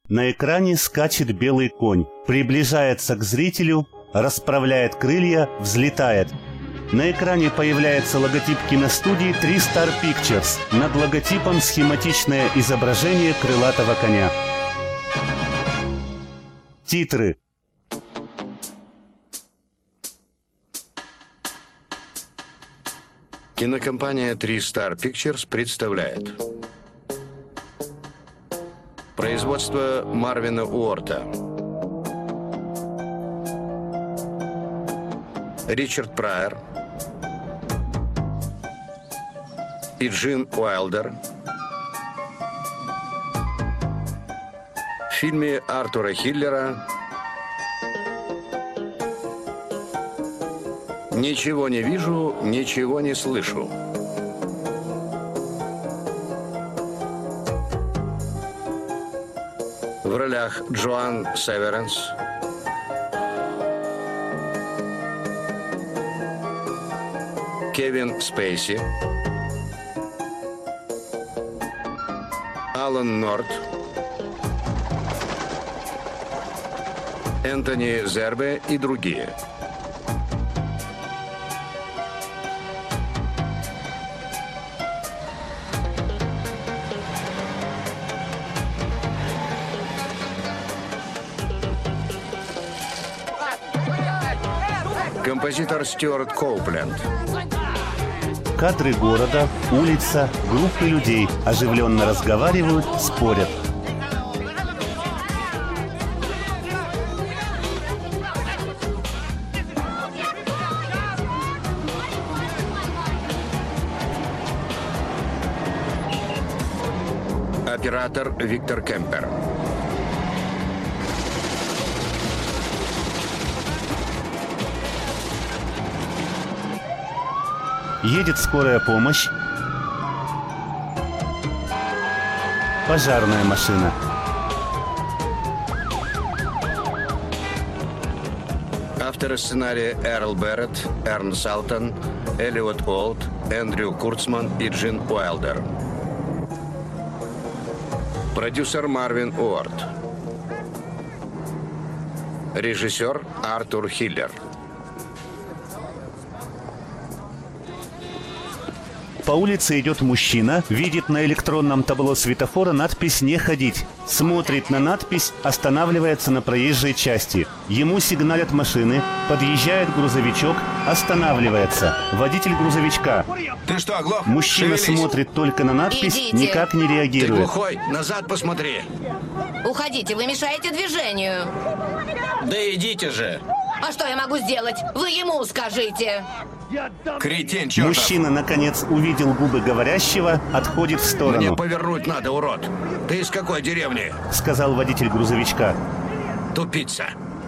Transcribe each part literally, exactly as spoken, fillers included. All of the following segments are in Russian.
На экране скачет белый конь, приближается к зрителю, расправляет крылья, взлетает. На экране появляется логотип киностудии три стар Pictures. Над логотипом схематичное изображение крылатого коня. Титры. Кинокомпания три стар Pictures представляет. Производство Марвина Уорта. Ричард Прайер и Джин Уайлдер. В фильме Артура Хиллера «Ничего не вижу, ничего не слышу». В ролях Джоан Северенс, Кевин Спейси, Алан Норт, Энтони Зербе и другие. Композитор Стюарт Коупленд. Кадры города, улица, группы людей оживленно разговаривают, спорят. Оператор Виктор Кемпер. Едет скорая помощь. Пожарная машина. Авторы сценария Эрл Берретт, Эрн Салтон, Эллиот Уолт, Эндрю Курцман и Джин Уайлдер. Продюсер Марвин Уорт. Режиссер Артур Хиллер. По улице идет мужчина, видит на электронном табло светофора надпись «Не ходить». Смотрит на надпись, останавливается на проезжей части. Ему сигналят машины, подъезжает грузовичок, останавливается. Водитель грузовичка. Ты что, оглох? Мужчина Шевелись. смотрит только на надпись, Идите. никак не Ты реагирует. глухой? Назад посмотри. Уходите, вы мешаете движению. Да идите же. А что я могу сделать? Вы ему скажите. Кретин чертов. Мужчина, наконец, увидел губы говорящего, отходит в Мне сторону. повернуть надо, урод. Ты из какой деревни? Сказал водитель грузовичка. Тупица.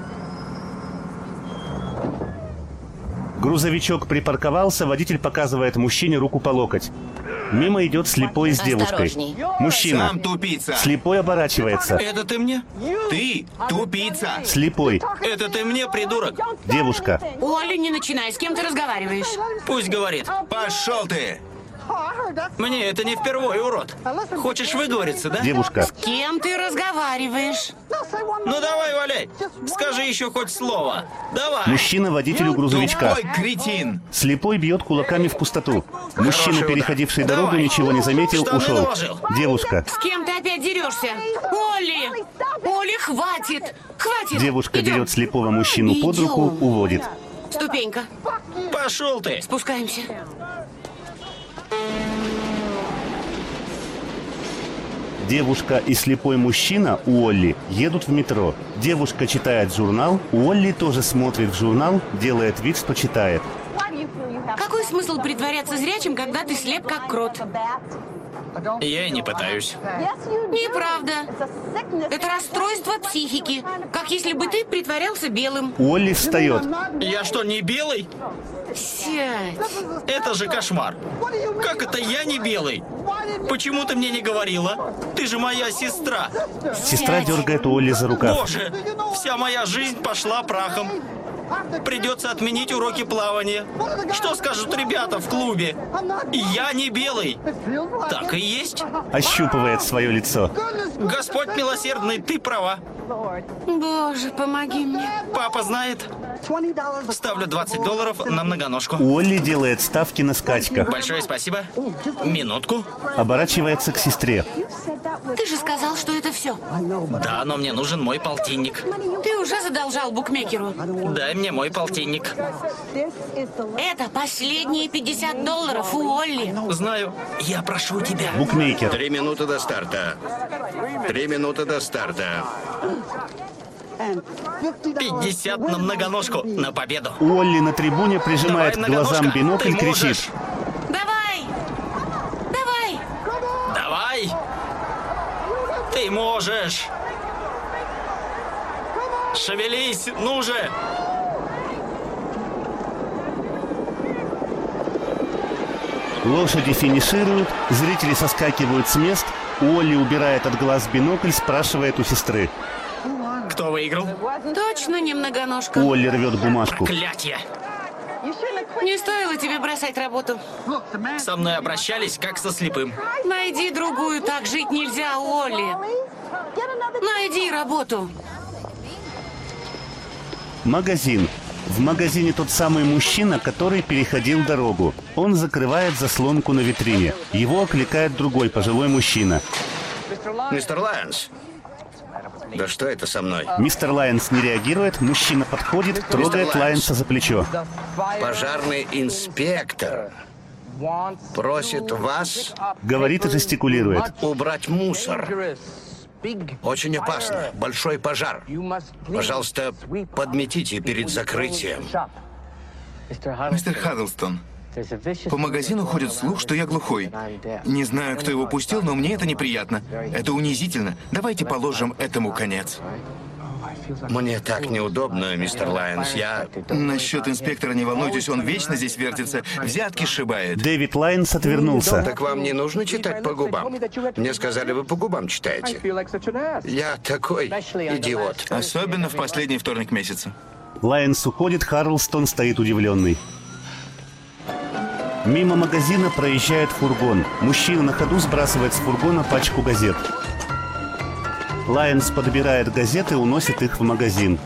Грузовичок припарковался, водитель показывает мужчине руку по локоть. Мимо идет слепой с девушкой. Осторожней. Мужчина. Сам тупица. Слепой оборачивается. Это ты мне? Ты тупица. Слепой. Это ты мне, придурок? Девушка. Оля, не начинай, с кем ты разговариваешь? Пусть говорит. Пошел ты. Мне это не впервые, урод. Хочешь выговориться, да? Девушка. С кем ты разговариваешь? Ну давай, валяй. Скажи еще хоть слово. Давай. Мужчина водителю грузовичка. Тупой кретин. Слепой бьет кулаками в пустоту. Мужчина, Хороший удар. переходивший дорогу, Давай. ничего не заметил, Штаны ушел. наложил. Девушка. С кем ты опять дерешься? Оли! Оли, хватит! Хватит! Девушка Идем. берет слепого мужчину под руку, Идем. уводит. Ступенька. Пошел ты. Спускаемся. Девушка и слепой мужчина, Уолли, едут в метро. Девушка читает журнал, Уолли тоже смотрит в журнал, делает вид, что читает. Какой смысл притворяться зрячим, когда ты слеп, как крот? Я и не пытаюсь. Неправда. Это расстройство психики. Как если бы ты притворялся белым. Уолли встает. Я что, не белый? Сядь. Это же кошмар. Как это я не белый? Почему ты мне не говорила? Ты же моя сестра. Сестра дергает Уолли за рукав. Боже, вся моя жизнь пошла прахом. Придется отменить уроки плавания. Что скажут ребята в клубе? Я не белый. Так и есть. Ощупывает свое лицо. Господь милосердный, ты права. Боже, помоги мне. Папа знает. Ставлю двадцать долларов на многоножку. Уолли делает ставки на скачках. Большое спасибо. Минутку. Оборачивается к сестре. Ты же сказал, что это все. Да, но мне нужен мой полтинник. Ты уже задолжал букмекеру. Дай мне мой полтинник. Это последние пятьдесят долларов у Олли. Знаю. Я прошу тебя. Букмекер. Три минуты до старта. Три минуты до старта. пятьдесят на многоножку. На победу. Уолли на трибуне прижимает Давай, к глазам многоножка, бинокль, ты кричит. можешь. Давай! Давай! Давай. Ты можешь. Шевелись, ну же. Лошади финишируют, зрители соскакивают с мест. Уолли убирает от глаз бинокль, спрашивает у сестры. Кто выиграл? Точно не многоножка. Уолли рвет бумажку. Клятье. Не стоило тебе бросать работу. Со мной обращались, как со слепым. Найди другую, так жить нельзя, Олли. Найди работу. Магазин. В магазине тот самый мужчина, который переходил дорогу. Он закрывает заслонку на витрине. Его окликает другой пожилой мужчина. Мистер Лайонс. Да что это со мной? Мистер Лайонс не реагирует, мужчина подходит, трогает Лайонс. Лайонса за плечо. Пожарный инспектор просит вас Говорит и жестикулирует. убрать мусор. Очень опасно. Большой пожар. Пожалуйста, подметите перед закрытием. Мистер Хаддлстон, по магазину ходит слух, что я глухой. Не знаю, кто его пустил, но мне это неприятно. Это унизительно. Давайте положим этому конец. Мне так неудобно, мистер Лайонс. Я... Насчет инспектора не волнуйтесь, он вечно здесь вертится. Взятки сшибает. Дэвид Лайонс отвернулся. Так вам не нужно читать по губам? Мне сказали, вы по губам читаете. Я такой идиот. Особенно в последний вторник месяца. Лайонс уходит, Харлстон стоит удивленный. Мимо магазина проезжает фургон. Мужчина на ходу сбрасывает с фургона пачку газет. Лайонс подбирает газеты и уносит их в магазин.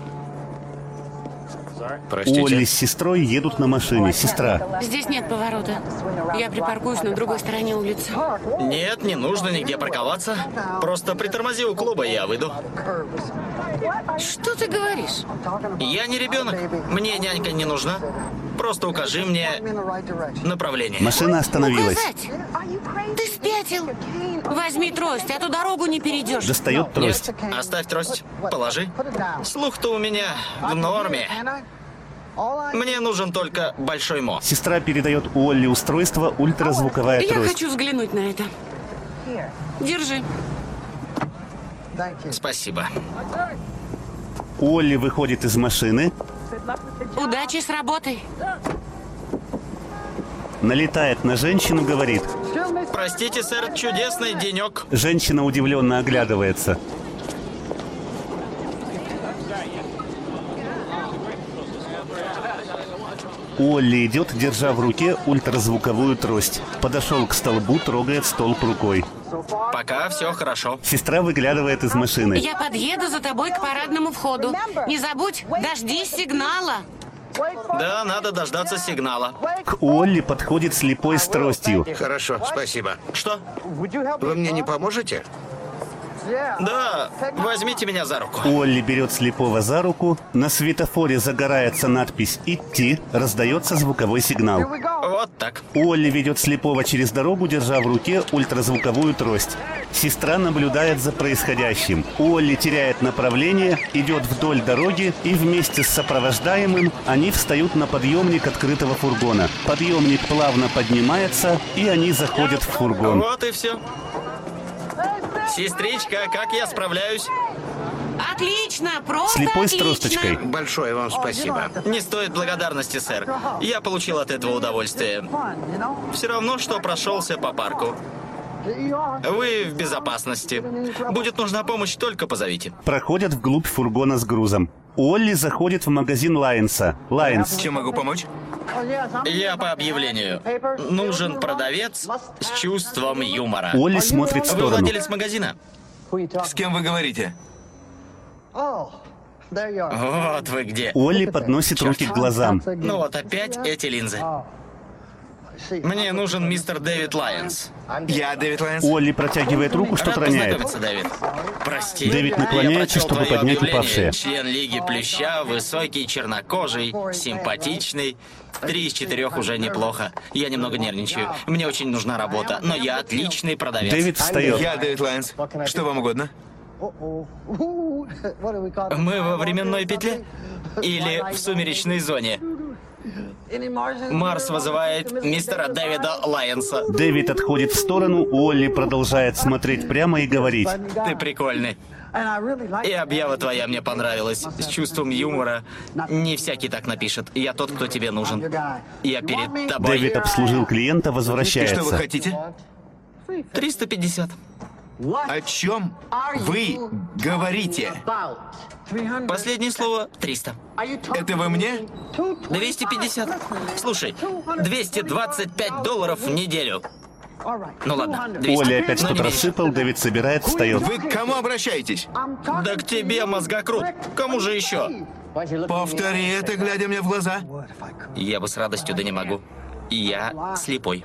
Простите. Олли с сестрой едут на машине. Сестра. Здесь нет поворота. Я припаркуюсь на другой стороне улицы. Нет, не нужно нигде парковаться. Просто притормози у клуба, и я выйду. Что ты говоришь? Я не ребенок. Мне нянька не нужна. Просто укажи мне направление. Машина остановилась. Указать? Ты спятил? Возьми трость, а то дорогу не перейдешь. Достает трость. Нет, оставь трость. Положи. Слух-то у меня в норме. Мне нужен только большой мо. Сестра передает Уолли устройство, ультразвуковая Я трость. хочу взглянуть на это. Держи. Спасибо. Уолли выходит из машины, Удачи с работой. налетает на женщину, говорит. Простите, сэр, чудесный денек. Женщина удивленно оглядывается. Уолли идет, держа в руке ультразвуковую трость. Подошел к столбу, трогает столб рукой. Пока все хорошо. Сестра выглядывает из машины. Я подъеду за тобой к парадному входу. Не забудь, дождись сигнала. Да, надо дождаться сигнала. К Уолли подходит слепой с тростью. Хорошо, спасибо. Что? Вы мне не поможете? Да, возьмите меня за руку. Уолли берет слепого за руку. На светофоре загорается надпись «Идти», раздается звуковой сигнал. Вот так. Уолли ведет слепого через дорогу, держа в руке ультразвуковую трость. Сестра наблюдает за происходящим. Уолли теряет направление, идет вдоль дороги, и вместе с сопровождаемым они встают на подъемник открытого фургона. Подъемник плавно поднимается, и они заходят в фургон. Вот и все. Сестричка, как я справляюсь? Отлично, просто Слепой с отлично. тросточкой. Большое вам спасибо. Не стоит благодарности, сэр. Я получил от этого удовольствие. Все равно, что прошелся по парку. Вы в безопасности. Будет нужна помощь, только позовите. Проходят вглубь фургона с грузом. Уолли заходит в магазин Лайонса. Лайонс. Чем могу помочь? Я по объявлению. Нужен продавец с чувством юмора. Уолли смотрит в Вы сторону. владелец магазина? С кем вы говорите? Вот вы где. Уолли подносит руки к глазам. Ну вот опять эти линзы. Мне нужен мистер Дэвид Лайонс. Я Дэвид Лайонс. Уолли протягивает руку, что-то Рад роняет. познакомиться, Дэвид. Прости. Дэвид наклоняется, Я прочел чтобы твое поднять объявление. упавшее. Член Лиги Плюща, высокий, чернокожий, симпатичный. Три из четырех уже неплохо. Я немного нервничаю. Мне очень нужна работа, но я отличный продавец. Дэвид встает. Я Дэвид Лайонс. Что вам угодно? Мы во временной петле? Или в сумеречной зоне? Марс вызывает мистера Дэвида Лайонса. Дэвид отходит в сторону, Уолли продолжает смотреть прямо и говорить. Ты прикольный. И объява твоя мне понравилась. С чувством юмора. Не всякий так напишет. Я тот, кто тебе нужен. Я перед тобой. Дэвид обслужил клиента, И что вы возвращается. хотите? триста пятьдесят. О чем вы говорите? Последнее слово триста. Это вы мне? двести пятьдесят. Слушай, двести двадцать пять долларов в неделю. Ну ладно, двести. Уолли опять Но не что-то меньше. рассыпал, Дэвид собирает, встает. Вы к кому обращаетесь? Да к тебе, мозгокрут. Кому же еще? Повтори это, глядя мне в глаза. Я бы с радостью, да не могу. Я слепой.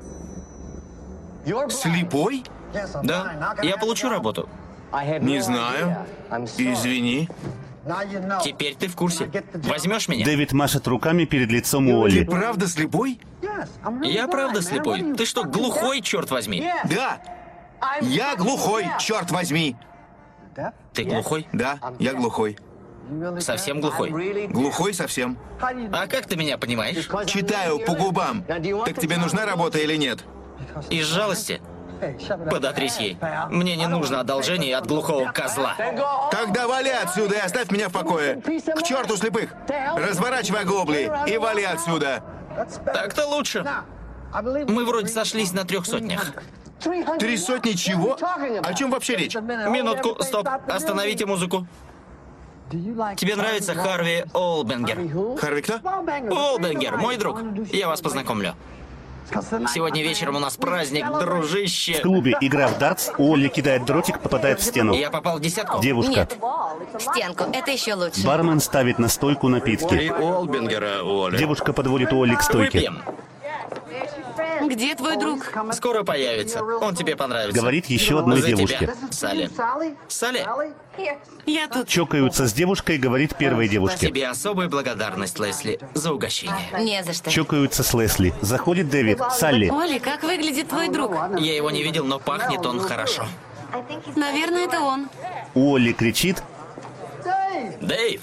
Слепой? Да, я получу работу. Не знаю. Извини. Теперь ты в курсе. Возьмешь меня? Дэвид машет руками перед лицом Ты Уолли. правда слепой? Я правда слепой. Ты что, глухой, черт возьми? Да. Я глухой, черт возьми. Ты глухой? Да, я глухой. Совсем глухой? Глухой совсем. А как ты меня понимаешь? Читаю по губам. Так тебе нужна работа или нет? Из жалости? Подотрись ей. Мне не нужно одолжение от глухого козла. Тогда вали отсюда и оставь меня в покое. К черту слепых. Разворачивай глобли и вали отсюда. Так-то лучше. Мы вроде сошлись на трех сотнях. Три сотни чего? О чем вообще речь? Минутку, стоп. Остановите музыку. Тебе нравится Харви Олбенгер? Харви кто? Олбенгер, мой друг. Я вас познакомлю. Сегодня вечером у нас праздник, дружище. В клубе игра в дартс, Уолли кидает дротик, попадает в стену. Я попал в десятку? Девушка. Нет. В стенку. Это еще лучше. Бармен ставит на стойку Три напитки. Олбингера, Уолли. Девушка подводит Уолли к стойке. Выпьем. Где твой друг? Скоро появится. Он тебе понравится. Говорит еще одной За девушке. тебя, Салли. Салли, Я тут. Чокаются с девушкой, говорит первой девушке. тебе особая благодарность, Лесли, за угощение. Не за что. Чокаются с Лесли. Заходит Дэвид. Салли. Оли, как выглядит твой друг? Я его не видел, но пахнет он хорошо. Наверное, это он. Уолли кричит. Дэйв!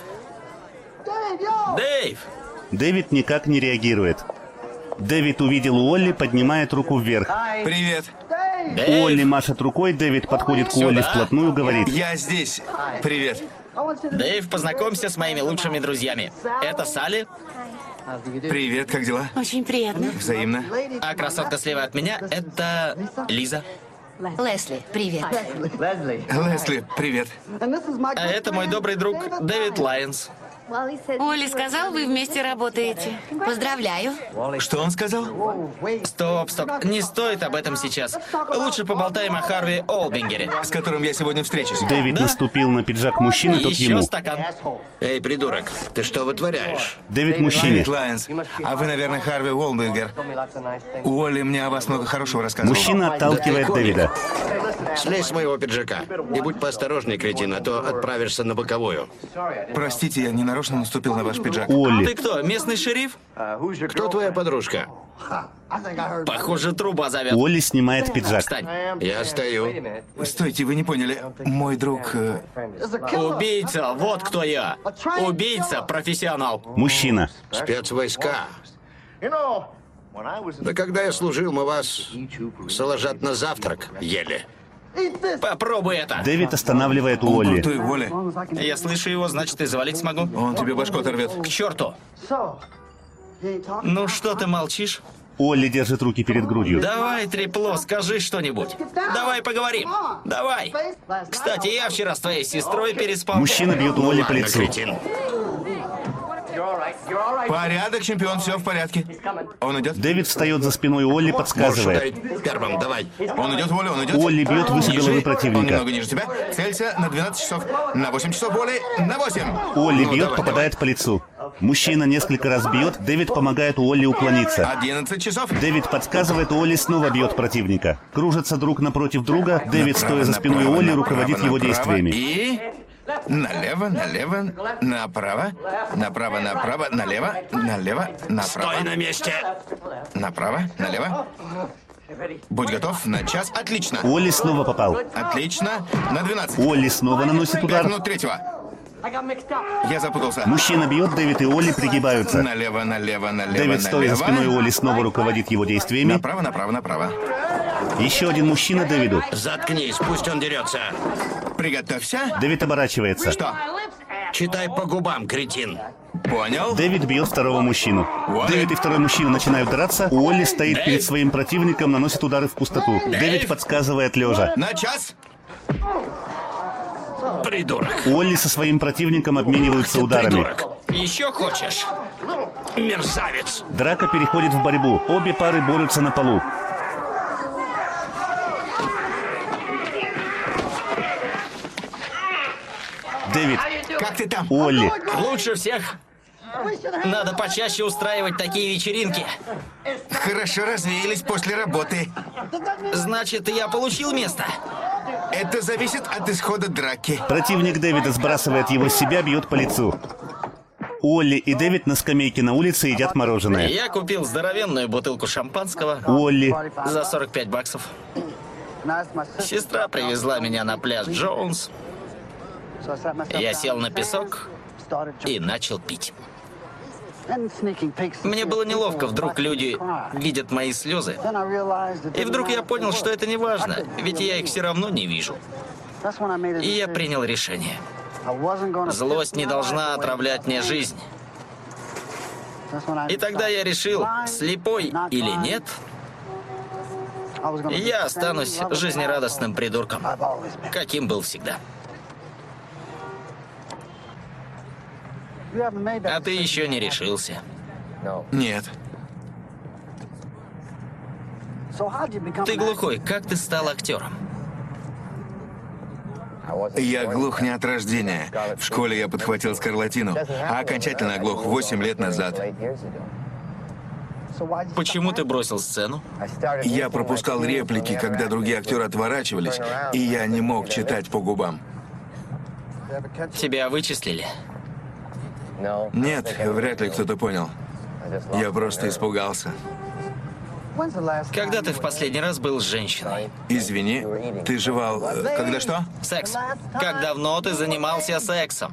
Дэйв! Дэвид никак не реагирует. Дэвид увидел Уолли, поднимает руку вверх. Привет. Уолли Дэйв! машет рукой, Дэвид подходит к Уолли Сюда. вплотную, говорит. Я здесь. Привет. Дэйв, познакомься с моими лучшими друзьями. Это Салли, Привет, как дела? Очень приятно. Взаимно. а красотка слева от меня — это Лиза. Лесли, привет. Лесли, привет. А это мой добрый друг Дэвид Лайонс. Оли сказал, вы вместе работаете. Поздравляю. Что он сказал? Стоп, стоп, не стоит об этом сейчас. Лучше поболтаем о Харви Олбингере. С которым я сегодня встречусь. Дэвид Да. наступил на пиджак мужчины, тот Еще ему. стакан. Эй, придурок, ты что вытворяешь? Дэвид мужчине. Дэвид Лайонс. А вы, наверное, Харви Уолбингер. Уолли мне о вас много хорошего рассказывал. Мужчина отталкивает Дэвида. Слезь с моего пиджака. И будь поосторожней, кретин, а то отправишься на боковую. Простите, я не нарочно наступил на ваш пиджак. Ты Уолли. кто, местный шериф? Кто твоя подружка? Похоже, труба зовет. Уолли снимает пиджак. Встань. Я стою. Стойте, вы не поняли. Мой друг... э, Убийца, вот кто я. Убийца, профессионал. Мужчина. Спецвойска. Да когда я служил, мы вас соложат на завтрак ели. Попробуй это. Дэвид останавливает Он Уолли. крутой, Уолли. Я слышу его, значит, и завалить смогу. Он тебе башку оторвет. К черту. Ну что ты молчишь? Олли держит руки перед грудью. Давай, трепло, скажи что-нибудь. Давай поговорим. Давай. Кстати, я вчера с твоей сестрой переспал. Мужчина бьет Олли по Ладно, лицу. кретин. Порядок, чемпион, все в порядке. Он идет? Дэвид встает за спиной Олли, подсказывает. Можешь ударить первым, давай. Он идет, Оля, он идет. Олли бьет выше Ниже. головы Он противника. немного ниже тебя. Целься на двенадцать часов. На восемь часов, Оли. На восемь. Олли Ну, бьет, давай, попадает по лицу. Мужчина несколько раз бьет, Дэвид помогает Олли уклониться. одиннадцать часов. Дэвид подсказывает, Олли снова бьет противника. Кружатся друг напротив друга, Дэвид, Направо, стоя за спиной направо, Олли, направо, руководит его направо. действиями. И налево, налево, направо, направо, направо, налево, налево, направо. Стой на месте. Направо, налево. Будь готов на час. Отлично. Олли снова попал. Отлично. На двенадцать. Олли снова наносит Пять удар. минут третьего. Я запутался. Мужчина бьет, Дэвид и Олли пригибаются. Налево, налево, налево, Дэвид, стоя за налево. спиной Олли, снова руководит его действиями. Направо, направо, направо. Еще один мужчина Дэвиду. Заткнись, пусть он дерется. Приготовься. Дэвид оборачивается. Что? Читай по губам, кретин. Понял? Дэвид бьет второго мужчину. Дэвид и второй мужчина начинают драться. Олли стоит перед своим противником, наносит удары в пустоту. Дэвид подсказывает лежа. На час. Придурок. Олли со своим противником обмениваются ударами. Придурок. Еще хочешь? Мерзавец. Драка переходит в борьбу. Обе пары борются на полу. Дэвид, Как ты там? Олли. Лучше всех. Надо почаще устраивать такие вечеринки. Хорошо развеялись после работы. Значит, я получил место. Это зависит от исхода драки. Противник Дэвида сбрасывает его с себя, бьет по лицу. Олли и Дэвид на скамейке на улице едят мороженое. Я купил здоровенную бутылку шампанского Олли. за сорок пять баксов. Сестра привезла меня на пляж Джонс. Я сел на песок и начал пить. Мне было неловко, вдруг люди видят мои слезы. И вдруг я понял, что это не важно, ведь я их все равно не вижу. И я принял решение. Злость не должна отравлять мне жизнь. И тогда я решил, слепой или нет, я останусь жизнерадостным придурком, каким был всегда. А ты еще не решился. Нет. Ты глухой, как ты стал актером? Я глух не от рождения. В школе я подхватил скарлатину, а окончательно оглох восемь лет назад. Почему ты бросил сцену? Я пропускал реплики, когда другие актеры отворачивались, и я не мог читать по губам. Тебя вычислили? Нет, вряд ли кто-то понял. Я просто испугался. Когда ты в последний раз был с женщиной? Извини, ты жевал... э, Когда что? Секс. Как давно ты занимался сексом?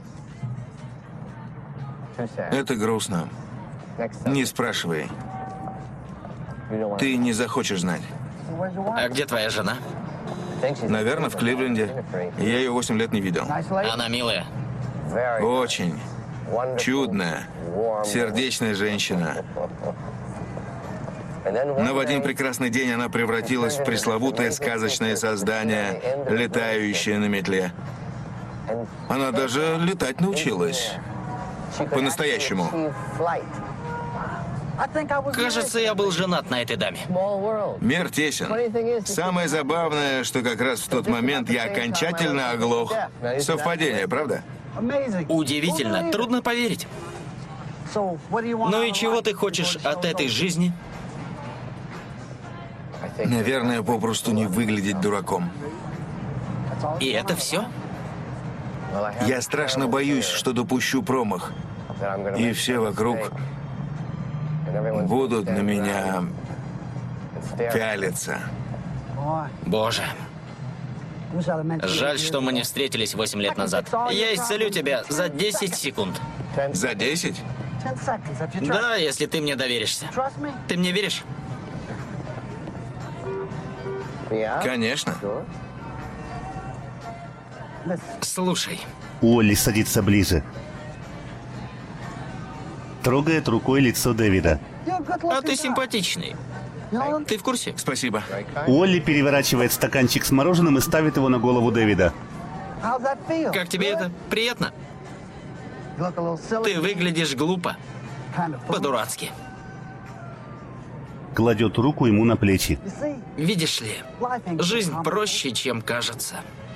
Это грустно. Не спрашивай. Ты не захочешь знать. А где твоя жена? Наверное, в Кливленде. Я ее восемь лет не видел. Она милая. Очень чудная, сердечная женщина. Но в один прекрасный день она превратилась в пресловутое сказочное создание, летающее на метле. Она даже летать научилась. По-настоящему. Кажется, я был женат на этой даме. Мир тесен. Самое забавное, что как раз в тот момент я окончательно оглох. Совпадение, правда? Удивительно, трудно поверить. Ну и чего ты хочешь от этой жизни? Наверное, попросту не выглядеть дураком. И это все? Я страшно боюсь, что допущу промах. И все вокруг будут на меня пялиться. Боже. Жаль, что мы не встретились восемь лет назад. Я исцелю тебя за десять секунд. За десять? Да, если ты мне доверишься. Ты мне веришь? Конечно. Слушай, Олли садится ближе. Трогает рукой лицо Дэвида. а ты симпатичный. Ты в курсе? Спасибо. Уолли переворачивает стаканчик с мороженым и ставит его на голову Дэвида. Как тебе это? Приятно? Ты выглядишь глупо. По-дурацки. Кладет руку ему на плечи. Видишь ли, жизнь проще, чем кажется.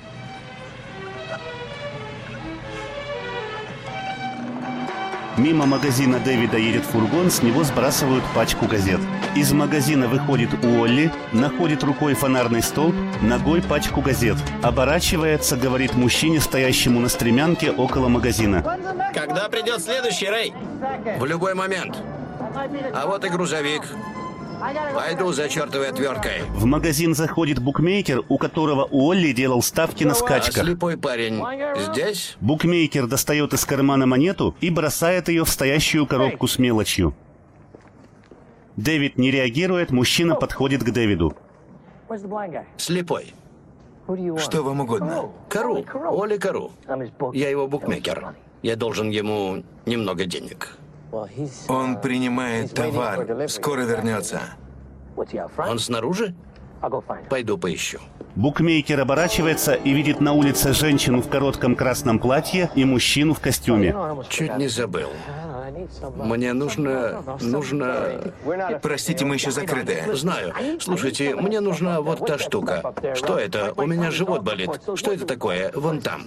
Мимо магазина Дэвида едет фургон, с него сбрасывают пачку газет. Из магазина выходит Уолли, находит рукой фонарный столб, ногой пачку газет. Оборачивается, говорит мужчине, стоящему на стремянке около магазина. Когда придет следующий, Рэй? В любой момент. А вот и грузовик. Пойду за чертовой отверткой. В магазин заходит букмекер, у которого Уолли делал ставки на А скачках. слепой парень здесь? Букмекер достает из кармана монету и бросает ее в стоящую коробку с мелочью. Дэвид не реагирует, мужчина подходит к Дэвиду. Слепой. Что вам угодно? Кару. Оли Кару. Я его букмекер. Я должен ему немного денег. Он принимает товар. Скоро вернется. Он снаружи? Пойду поищу. Букмекер оборачивается и видит на улице женщину в коротком красном платье и мужчину в костюме. Чуть не забыл. Мне нужно... нужно... Простите, мы еще закрыты. Знаю. Слушайте, мне нужна вот та штука. Что это? У меня живот болит. Что это такое? Вон там.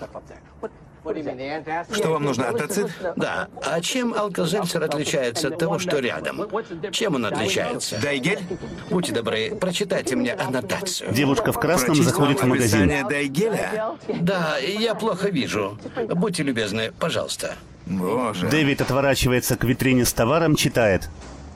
Что вам нужно, аттоцит? Да. А чем алкозельцер отличается от того, что рядом? Чем он отличается? Дайгель? Будьте добры, прочитайте мне аннотацию. Девушка в красном Прочесть заходит в вам магазин. описание Дайгеля? Да, я плохо вижу. Будьте любезны, пожалуйста. Боже. Дэвид отворачивается к витрине с товаром, читает.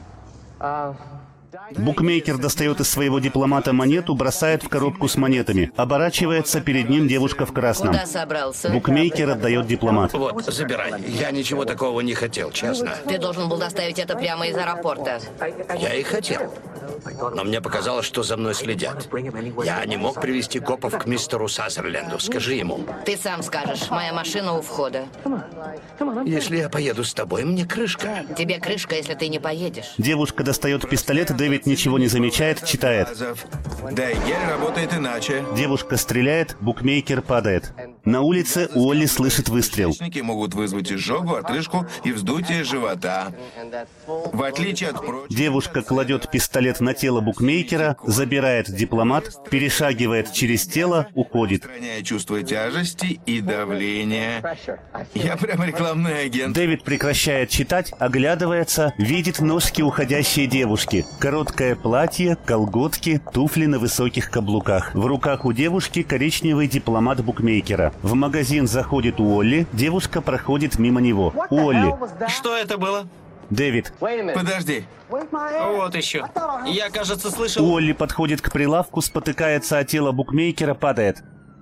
Букмекер достает из своего дипломата монету, бросает в коробку с монетами. Оборачивается, перед ним девушка в красном. Куда собрался? Букмекер отдает дипломат. Вот, забирай. Я ничего такого не хотел, честно. Ты должен был доставить это прямо из аэропорта. Я и хотел. Но мне показалось, что за мной следят. Я не мог привести копов к мистеру Сазерленду. Скажи ему. Ты сам скажешь, моя машина у входа. Если я поеду с тобой, мне крышка. Тебе крышка, если ты не поедешь. Девушка достает пистолет, Дэвид ничего не замечает, читает. Дайгель работает иначе. Девушка стреляет, букмекер падает. На улице Уолли слышит выстрел. Кишечники могут вызвать изжогу, отрыжку и вздутие живота. В отличие от прочих... Девушка кладет пистолет на тело букмекера, забирает дипломат, перешагивает через тело, уходит. Сохраняя чувство тяжести и давления. Я прямо рекламный агент. Дэвид прекращает читать, оглядывается, видит ножки уходящей девушки. Короткое платье, колготки, туфли на высоких каблуках. В руках у девушки коричневый дипломат букмекера. В магазин заходит Уолли, девушка проходит мимо него. Уолли. Что это было? Дэвид. Подожди. Вот еще. Я, кажется, слышал... Уолли подходит к прилавку, спотыкается о тело букмекера, падает.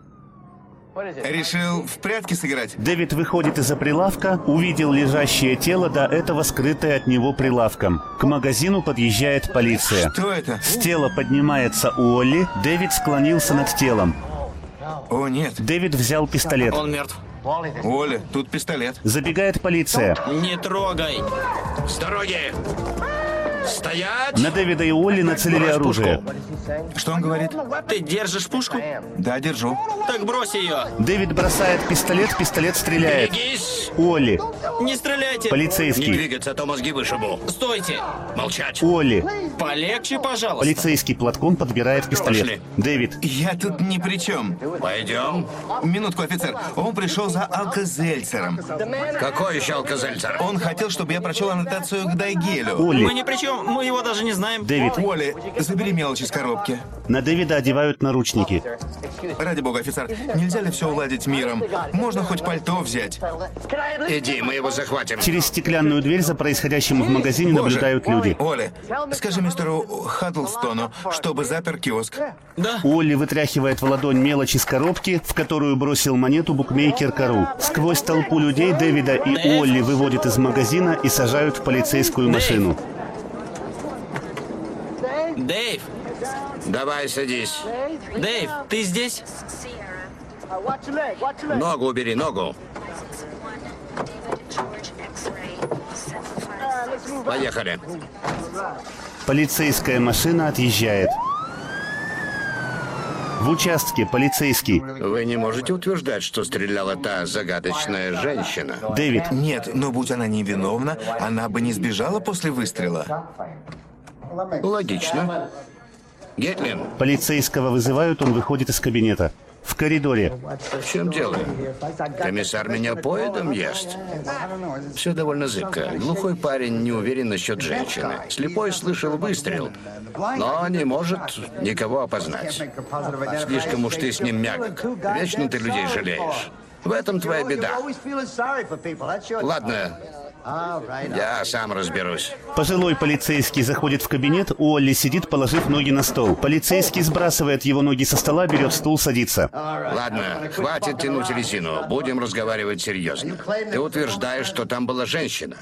Решил в прятки сыграть? Дэвид выходит из-за прилавка, увидел лежащее тело, до этого скрытое от него прилавком. К магазину подъезжает полиция. Что это? С тела поднимается Уолли, Дэвид склонился над телом. О, нет. Дэвид взял пистолет. Он мертв. Оля, тут пистолет. Забегает полиция. Не трогай. С дороги! Стоять! На Дэвида и Уолли нацелили Брось оружие. пушку. Что он говорит? Ты держишь пушку? Да, держу. Так брось ее. Дэвид бросает пистолет, пистолет стреляет. Берегись! Уолли. Не стреляйте. Не Полицейский. двигаться, а то мозги вышибу. Стойте. Молчать. Уолли. Полегче, пожалуйста. Полицейский платком подбирает пистолет. Пошли. Дэвид. Я тут ни при чем. Пойдем. Минутку, офицер. Он пришел за алкозельцером. Какой еще алкозельцер? Он хотел, чтобы я прочел аннотацию к Дайгелю. Мы Уолли. ни при чем. Мы его даже не знаем. Дэвид. Оля, забери мелочь из коробки. На Дэвида одевают наручники. Ради бога, офицер, нельзя ли все уладить миром? Можно хоть пальто взять? Иди, мы его захватим. Через стеклянную дверь за происходящим в магазине Боже. наблюдают люди. Оля, скажи мистеру Хаддлстону, чтобы запер киоск. Да. Уолли вытряхивает в ладонь мелочь из коробки, в которую бросил монету букмекер Кару. Сквозь толпу людей Дэвида и Уолли выводят из магазина и сажают в полицейскую машину. Дэйв. Давай садись. Дэйв, ты здесь? Ногу убери, ногу. Поехали. Полицейская машина отъезжает. В участке полицейский. Вы не можете утверждать, что стреляла та загадочная женщина. Дэвид. Нет, но будь она невиновна, она бы не сбежала после выстрела. Логично. Гетлин, Полицейского вызывают, он выходит из кабинета. В коридоре. в чем дело? Комиссар меня поедом ест? Все довольно зыбко. Глухой парень не уверен насчет женщины. Слепой слышал выстрел, но не может никого опознать. Слишком уж ты с ним мягок. Вечно ты людей жалеешь. В этом твоя беда. Ладно, я сам разберусь. Пожилой полицейский заходит в кабинет, Уолли сидит, положив ноги на стол. Полицейский сбрасывает его ноги со стола, берет стул, садится. Ладно, хватит тянуть резину. Будем разговаривать серьезно. Ты утверждаешь, что там была женщина.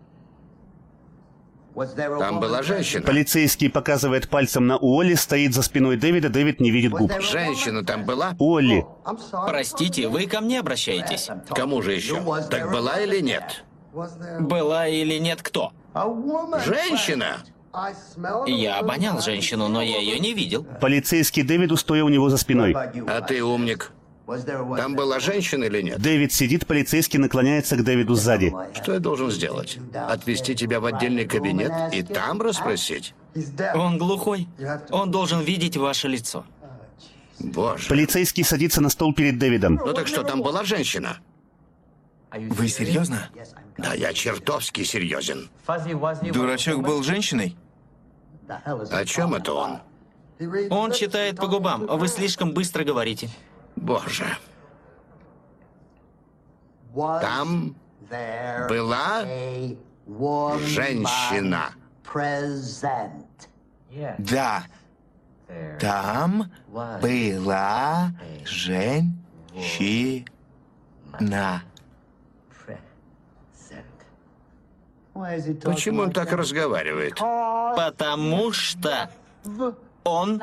Там была женщина. Полицейский показывает пальцем на Уолли, стоит за спиной Дэвида, Дэвид не видит губ. Женщина там была? Уолли. Простите, вы ко мне обращаетесь? Кому же еще? Так была или нет? Была или нет кто? Женщина? Я обонял женщину, но я ее не видел. Полицейский Дэвиду, стоя у него за спиной. А ты умник. Там была женщина или нет? Дэвид сидит, полицейский наклоняется к Дэвиду сзади. Что я должен сделать? Отвезти тебя в отдельный кабинет и там расспросить? Он глухой. Он должен видеть ваше лицо. Боже. Полицейский садится на стол перед Дэвидом. Ну так что, там была женщина? Вы серьезно? Да, я чертовски серьезен. Дурачок был женщиной? О чем это он? Он читает по губам. Вы слишком быстро говорите. Боже. Там была женщина. Да. Там была женщина. Почему он так разговаривает? Потому что он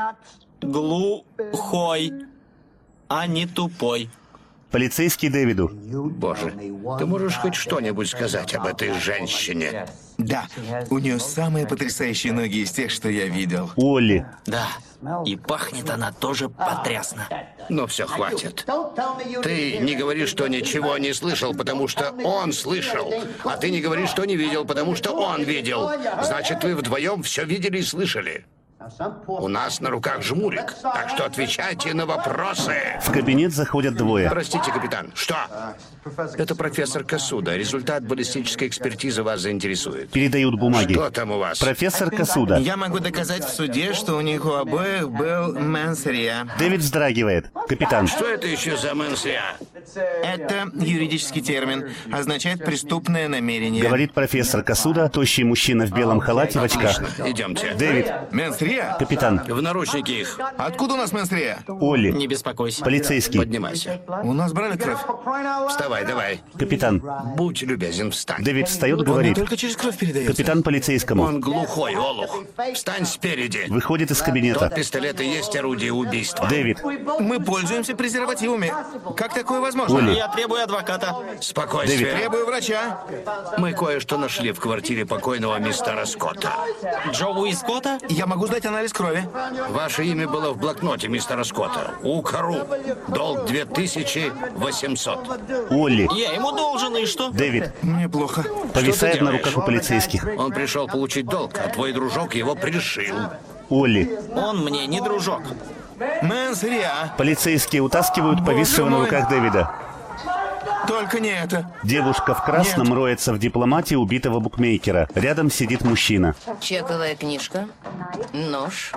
глухой, а не тупой. Полицейский Дэвиду. Боже, ты можешь хоть что-нибудь сказать об этой женщине? Да, у нее самые потрясающие ноги из тех, что я видел. Уолли. Да, и пахнет она тоже потрясно. Ну все, хватит. Ты не говоришь, что ничего не слышал, потому что он слышал. А ты не говоришь, что не видел, потому что он видел. Значит, вы вдвоем все видели и слышали. У нас на руках жмурик, так что отвечайте на вопросы. В кабинет заходят двое. Простите, капитан, что? Это профессор Касуда. Результат баллистической экспертизы вас заинтересует. Передают бумаги. Что там у вас? Профессор Касуда. Я могу доказать в суде, что у них у обоих был менсрия. Дэвид вздрагивает. Капитан. Что это еще за менсия? Это юридический термин, означает преступное намерение. Говорит профессор Касуда, тощий мужчина в белом халате в очках. Отлично, идемте. Дэвид. Менсрия? Капитан. В наручники их. Откуда у нас менсрия? Уолли. Не беспокойся. Полицейский. Поднимайся. У нас брали кровь. Вставай, давай. Капитан. Будь любезен, встань. Дэвид встает, Он не говорит. только через кровь передается. Капитан полицейскому. Он глухой, олух. Встань спереди. Выходит из Тот кабинета. пистолет и есть орудие убийства. Дэвид. Мы пользуемся презервативами. Как такое возможно? Уолли. Я требую адвоката. Спокойствие. Требую врача. Мы кое-что нашли в квартире покойного мистера Скотта. Джоуи Скотта? Я могу сдать анализ крови. Ваше имя было в блокноте мистера Скотта. Укару. Долг две тысячи восемьсот. Уолли. Я ему должен, и что? Дэвид. Мне плохо. Повисает Что ты на делаешь? руках у полицейских. Он пришел получить долг, а твой дружок его пришил. Уолли. Он мне не дружок. Менсрия. Полицейские утаскивают повисшего на руках Дэвида. Только не это. Девушка в красном Нет. роется в дипломате убитого букмекера. Рядом сидит мужчина. Чековая книжка, нож,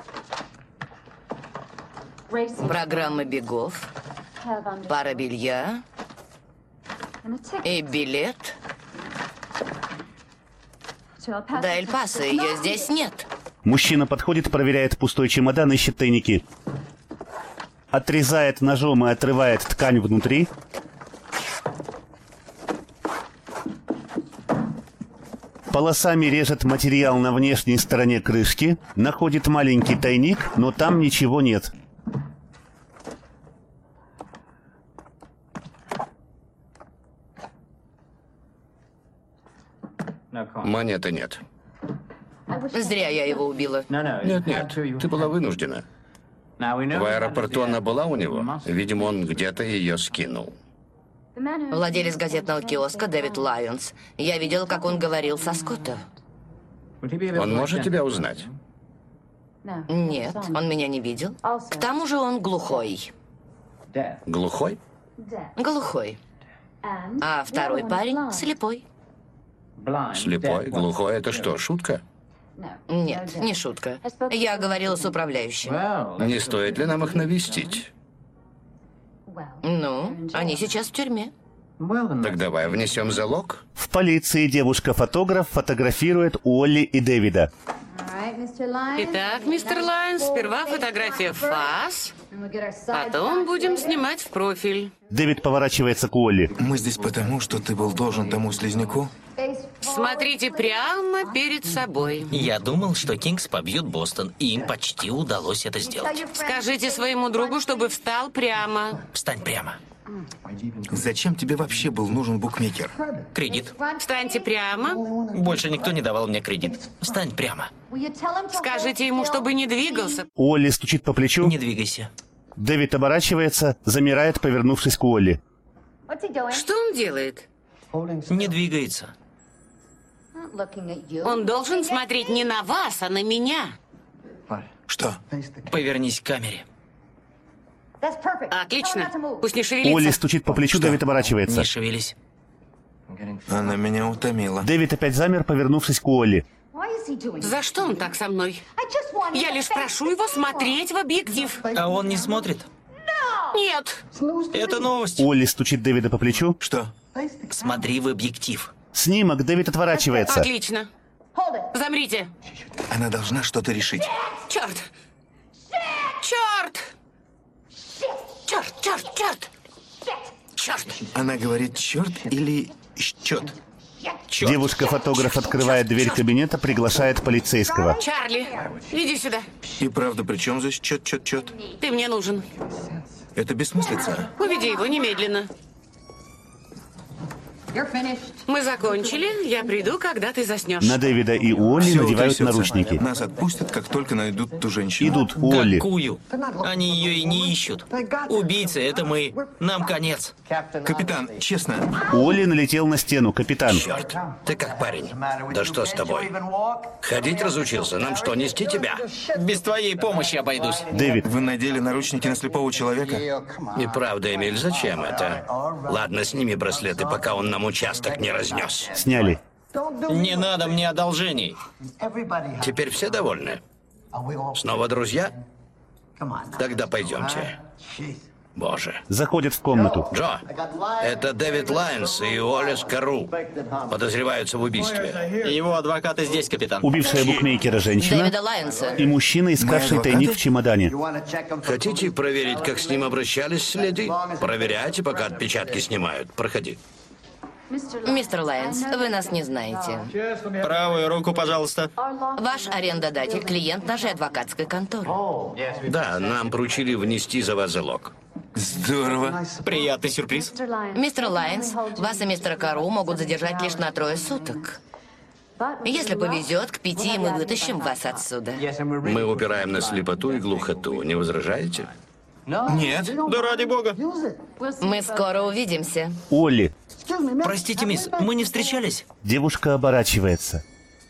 программа бегов, пара белья и билет. До Эль-Паса ее здесь нет. Мужчина подходит, проверяет пустой чемодан, ищет тайники. Отрезает ножом и отрывает ткань внутри. Полосами режет материал на внешней стороне крышки. Находит маленький тайник, но там ничего нет. Монеты нет. Зря я его убила. Нет, нет, ты была вынуждена. В аэропорту она была у него. Видимо, он где-то ее скинул. Владелец газетного киоска Дэвид Лайонс. Я видел, как он говорил со Скоттом. Он может тебя узнать? Нет, он меня не видел. К тому же он глухой. Глухой? Глухой. А второй парень слепой. Слепой? Глухой? Это что, шутка? Нет, не шутка. Я говорила с управляющим. Не стоит ли нам их навестить? Ну, они сейчас в тюрьме. Так давай внесем залог. В полиции девушка-фотограф фотографирует Уолли и Дэвида. Итак, мистер Лайонс, сперва фотография в фас, потом будем снимать в профиль. Дэвид поворачивается к Уолли. Мы здесь потому, что ты был должен тому слизняку. Смотрите прямо перед собой. Я думал, что Кингс побьют Бостон, и им почти удалось это сделать. Скажите своему другу, чтобы встал прямо. Встань прямо. Зачем тебе вообще был нужен букмекер? Кредит. Встаньте прямо. Больше никто не давал мне кредит. Встань прямо. Скажите ему, чтобы не двигался. Уолли стучит по плечу. Не двигайся. Дэвид оборачивается, замирает, повернувшись к Уолли. Что он делает? Не двигается. Он должен смотреть не на вас, а на меня. Что? Повернись к камере. Отлично. Пусть не Уолли шевелится. стучит по плечу, Дэвид оборачивается. Не шевелись. Она меня утомила. Дэвид опять замер, повернувшись к Уолли. За что он так со мной? Я лишь прошу его смотреть в объектив. А он не смотрит? Нет. Это новость. Уолли стучит Дэвида по плечу. Что? Смотри в объектив. Снимок, Дэвид отворачивается. Отлично. Замрите. Она должна что-то решить. Черт. Черт. Черт, черт, черт. Черт. Она говорит черт или счет? Черт. Девушка-фотограф открывает дверь кабинета, приглашает полицейского. Чарли, иди сюда. И правда, при чем здесь чет, чет, чет? Ты мне нужен. Это бессмыслица. Уведи его немедленно. Мы закончили. Я приду, когда ты заснешь. На Дэвида и Уолли Всё надевают утрясется. наручники. Нас отпустят, как только найдут ту женщину. Идут Уолли. Какую? Они ее и не ищут. Убийцы, это мы. Нам конец. Капитан, честно, Уолли налетел на стену. Капитан. Черт, ты как парень. Да что с тобой? Ходить разучился? Нам что, нести тебя? Без твоей помощи обойдусь. Дэвид. вы надели наручники на слепого человека? И правда, Эмиль, зачем это? Ладно, сними браслеты, пока он нам участок не разнес. Сняли. Не надо мне одолжений. Теперь все довольны? Снова друзья? Тогда пойдемте. Боже. Заходят в комнату. Джо, это Дэвид Лайонс и Уоллес Кару. Подозреваются в убийстве. Его адвокаты здесь, капитан. Убившая букмекера женщина Дэвида Лайонса. и мужчина, искавший адвокаты? тайник в чемодане. Хотите проверить, как с ним обращались следы? Проверяйте, пока отпечатки снимают. Проходи. Мистер Лайонс, вы нас не знаете. Правую руку, пожалуйста. Ваш арендодатель – клиент нашей адвокатской конторы. Да, нам поручили внести за вас залог. Здорово. Приятный сюрприз. Мистер Лайонс, вас и мистера Кару могут задержать лишь на трое суток. Если повезет, к пяти мы вытащим вас отсюда. Мы упираем на слепоту и глухоту. Не возражаете? Нет. Да ради бога. Мы скоро увидимся. Уолли. Простите, мисс, мы не встречались? Девушка оборачивается.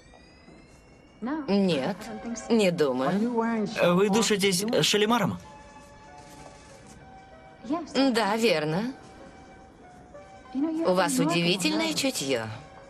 Нет, не думаю. Вы душитесь шалимаром? Да, верно. У вас удивительное чутье.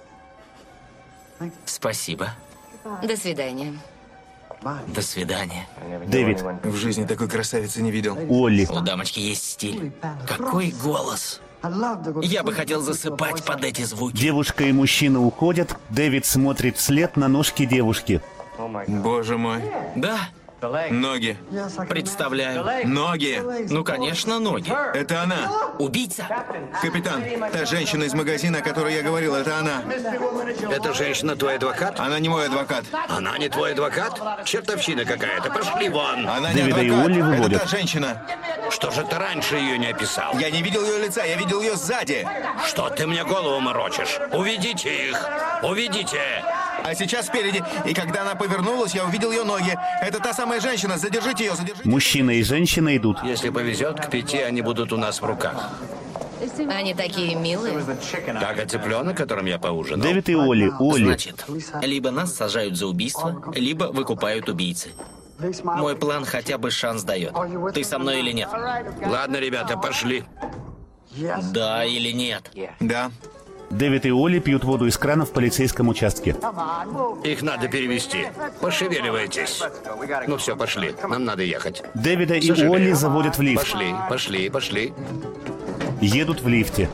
Спасибо. До свидания. До свидания. Дэвид. В жизни такой красавицы не видел. Уолли. У дамочки есть стиль. Какой голос. Я бы хотел засыпать под эти звуки. Девушка и мужчина уходят. Дэвид смотрит вслед на ножки девушки. Боже мой. Да, Ноги. представляю. Ноги. Ну, конечно, ноги. Это она. Убийца? Капитан, та женщина из магазина, о которой я говорил, это она. Эта женщина твой адвокат? Она не мой адвокат. Она не твой адвокат? Чертовщина какая-то. Пошли вон. Она не Дэвида и адвокат. Уолли выводят. Это та женщина. Что же ты раньше ее не описал? Я не видел ее лица, я видел ее сзади. Что ты мне голову морочишь? Уведите их! Уведите! а сейчас спереди. И когда она повернулась, я увидел ее ноги. Это та самая женщина. Задержите ее, задержите. Мужчина и женщина идут. Если повезет, к пяти они будут у нас в руках. Они такие милые. Как и цыпленок, которым я поужинал. Дэвид и Олли. Олли. Значит, либо нас сажают за убийство, либо выкупают убийцы. Мой план хотя бы шанс дает. Ты со мной или нет? Ладно, ребята, пошли. Да или нет? Да. Дэвид и Олли пьют воду из крана в полицейском участке. Их надо перевести. Пошевеливайтесь. Ну все, пошли. Нам надо ехать. Дэвида и Сожалею. Олли заводят в лифт. Пошли, пошли, пошли. Едут в лифте.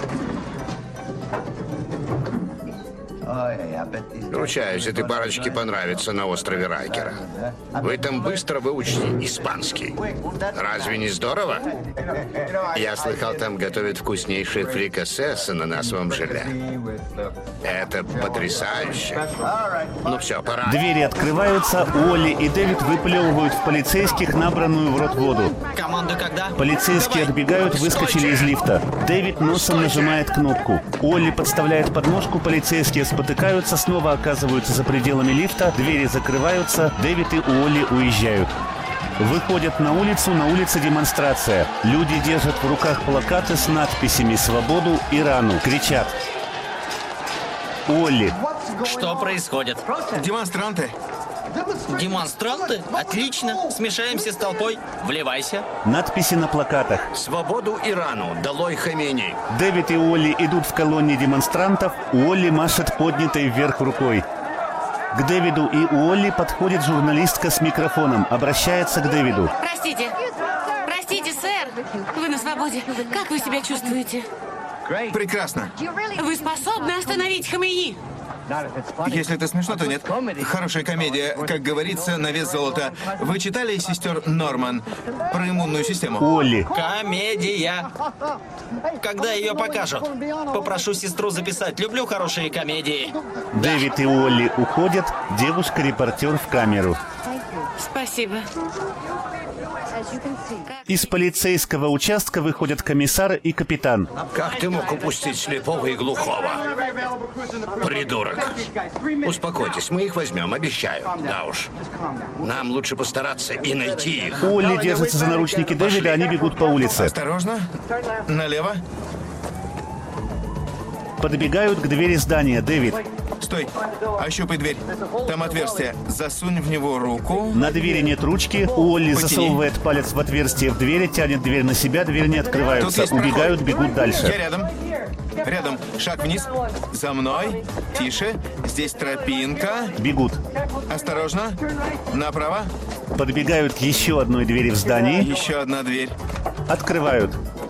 Ручаюсь, этой парочке понравится на острове Райкера. Вы там быстро выучите испанский. Разве не здорово? Я слыхал, там готовят вкуснейшие фрикасе с ананасовым желе. Это потрясающе. Ну все, пора. Двери открываются, Олли и Дэвид выплевывают в полицейских набранную в рот воду. Команда когда? Полицейские отбегают, выскочили из лифта. Дэвид носом нажимает кнопку. Олли подставляет подножку, полицейские спотыкаются, снова оказываются за пределами лифта, двери закрываются, Дэвид и Олли уезжают. Выходят на улицу, на улице демонстрация. Люди держат в руках плакаты с надписями «Свободу Ирану». Кричат. Олли. Что происходит? Демонстранты. Демонстранты? Отлично. Смешаемся с толпой. Вливайся. Надписи на плакатах. Свободу Ирану, долой Хамини. Дэвид и Олли идут в колонне демонстрантов, Олли машет поднятой вверх рукой. К Дэвиду и Олли подходит журналистка с микрофоном, обращается к Дэвиду. Простите. Простите, сэр. Вы на свободе. Как вы себя чувствуете? Прекрасно. Вы способны остановить Хамейни? Если это смешно, то нет. Хорошая комедия, как говорится, на вес золота. Вы читали «Сестер Норман» про иммунную систему? Олли. Комедия. Когда ее покажут? Попрошу сестру записать. Люблю хорошие комедии. Дэвид и Олли уходят, девушка-репортер в камеру. Спасибо. Из полицейского участка выходят комиссар и капитан. Как ты мог упустить слепого и глухого? Придурок. Успокойтесь, мы их возьмем, обещаю. Да уж. Нам лучше постараться и найти их. Олли держится за наручники Дэвида, они бегут по улице. Осторожно. Налево. Подбегают к двери здания. Дэвид. Стой. Ощупай дверь. Там отверстие. Засунь в него руку. На двери нет ручки. Олли Потяни. засовывает палец в отверстие в двери, тянет дверь на себя, дверь не открывается. Тут есть Убегают, проход. бегут Я дальше. рядом. Рядом. Шаг вниз. За мной. Тише. Здесь тропинка. Бегут. Осторожно. Направо. Подбегают к еще одной двери в здании. Еще одна дверь. Открывают.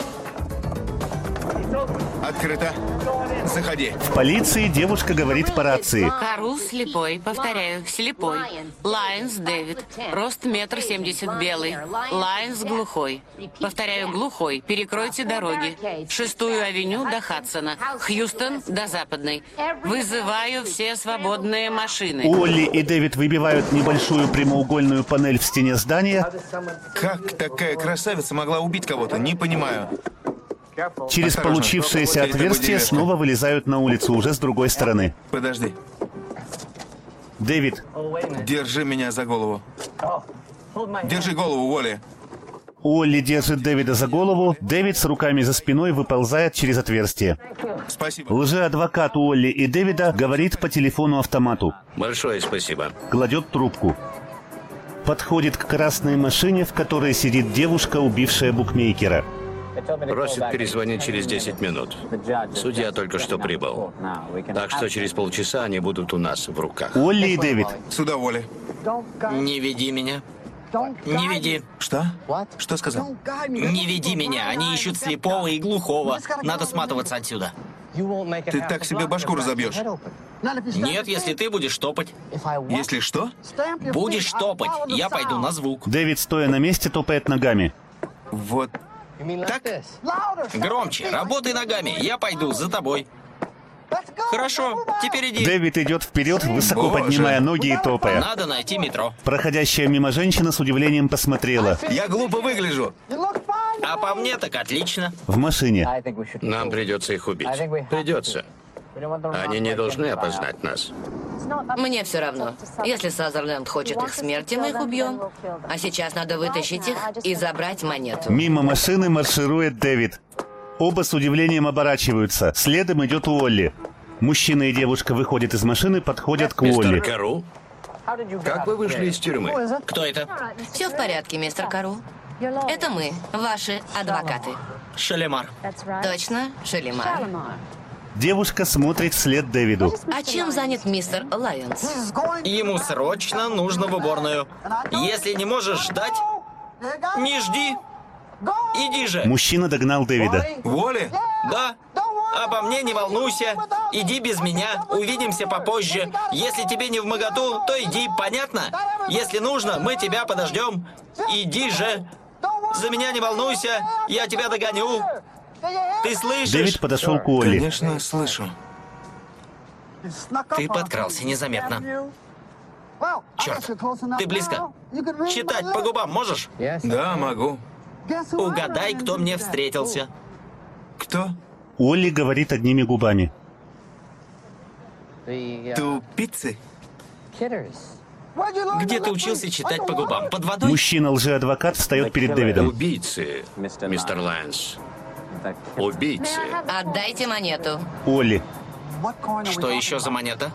Открыто. Заходи. В полиции девушка говорит по рации. Кару слепой. Повторяю, слепой. Лайнс Дэвид. Рост метр семьдесят, белый. Лайнс глухой. Повторяю, глухой. Перекройте дороги. Шестую авеню до Хадсона. Хьюстон до Западной. Вызываю все свободные машины. Олли и Дэвид выбивают небольшую прямоугольную панель в стене здания. Как такая красавица могла убить кого-то? Не понимаю. Через Осторожно. получившееся Перед тобой отверстие деревяшка. снова вылезают на улицу, уже с другой стороны. Подожди. Дэвид. Держи меня за голову. Держи голову, Уолли. Олли держит Дэвида за голову. Дэвид с руками за спиной выползает через отверстие. Спасибо. Лжеадвокат Олли и Дэвида говорит по телефону-автомату. Большое спасибо. Кладет трубку. Подходит к красной машине, в которой сидит девушка, убившая букмекера. Просит перезвонить через десять минут. Судья только что прибыл. Так что через полчаса они будут у нас в руках. Олли и Дэвид. Сюда, Уолли. Не веди меня. Не веди. Что? Что сказал? Не веди меня. Они ищут слепого и глухого. Надо сматываться отсюда. Ты так себе башку разобьешь. Нет, если ты будешь топать. Если что? Будешь топать. Я пойду на звук. Дэвид, стоя на месте, топает ногами. Вот так? Громче. Работай ногами. Я пойду за тобой. Хорошо. Теперь иди. Дэвид идет вперед, высоко Боже. поднимая ноги и топая. Надо найти метро. Проходящая мимо женщина с удивлением посмотрела. Я глупо выгляжу. А по мне так отлично. В машине. Нам придется их убить. Придется. Они не должны опознать нас. Мне все равно. Если Сазерленд хочет их смерти, мы их убьем. А сейчас надо вытащить их и забрать монету. Мимо машины марширует Дэвид. Оба с удивлением оборачиваются. Следом идет Уолли. Мужчина и девушка выходят из машины, подходят к Мистер Уолли. Кару, как вы вышли из тюрьмы? Кто это? Все в порядке, мистер Кару. Это мы, ваши адвокаты. Шалемар. Точно, Шалимар. Девушка смотрит вслед Дэвиду. А чем занят мистер Лайонс? Ему срочно нужно в уборную. Если не можешь ждать, не жди. Иди же. Мужчина догнал Дэвида. Уолли? Да. Обо мне не волнуйся. Иди без меня. Увидимся попозже. Если тебе не вмоготу, то иди, понятно? Если нужно, мы тебя подождем. Иди же. За меня не волнуйся. Я тебя догоню. Ты слышишь? Дэвид подошел к Уолли. Конечно, слышу. Ты подкрался незаметно. Черт, ты близко. Читать по губам можешь? Да, могу. Угадай, кто мне встретился. Кто? Уолли говорит одними губами. Тупицы? Где ты учился читать по губам? Под водой? Мужчина лжеадвокат встает перед Дэвидом. Убийцы, мистер Лайонс. Убийцы. Отдайте монету. Уолли. Что еще за монета?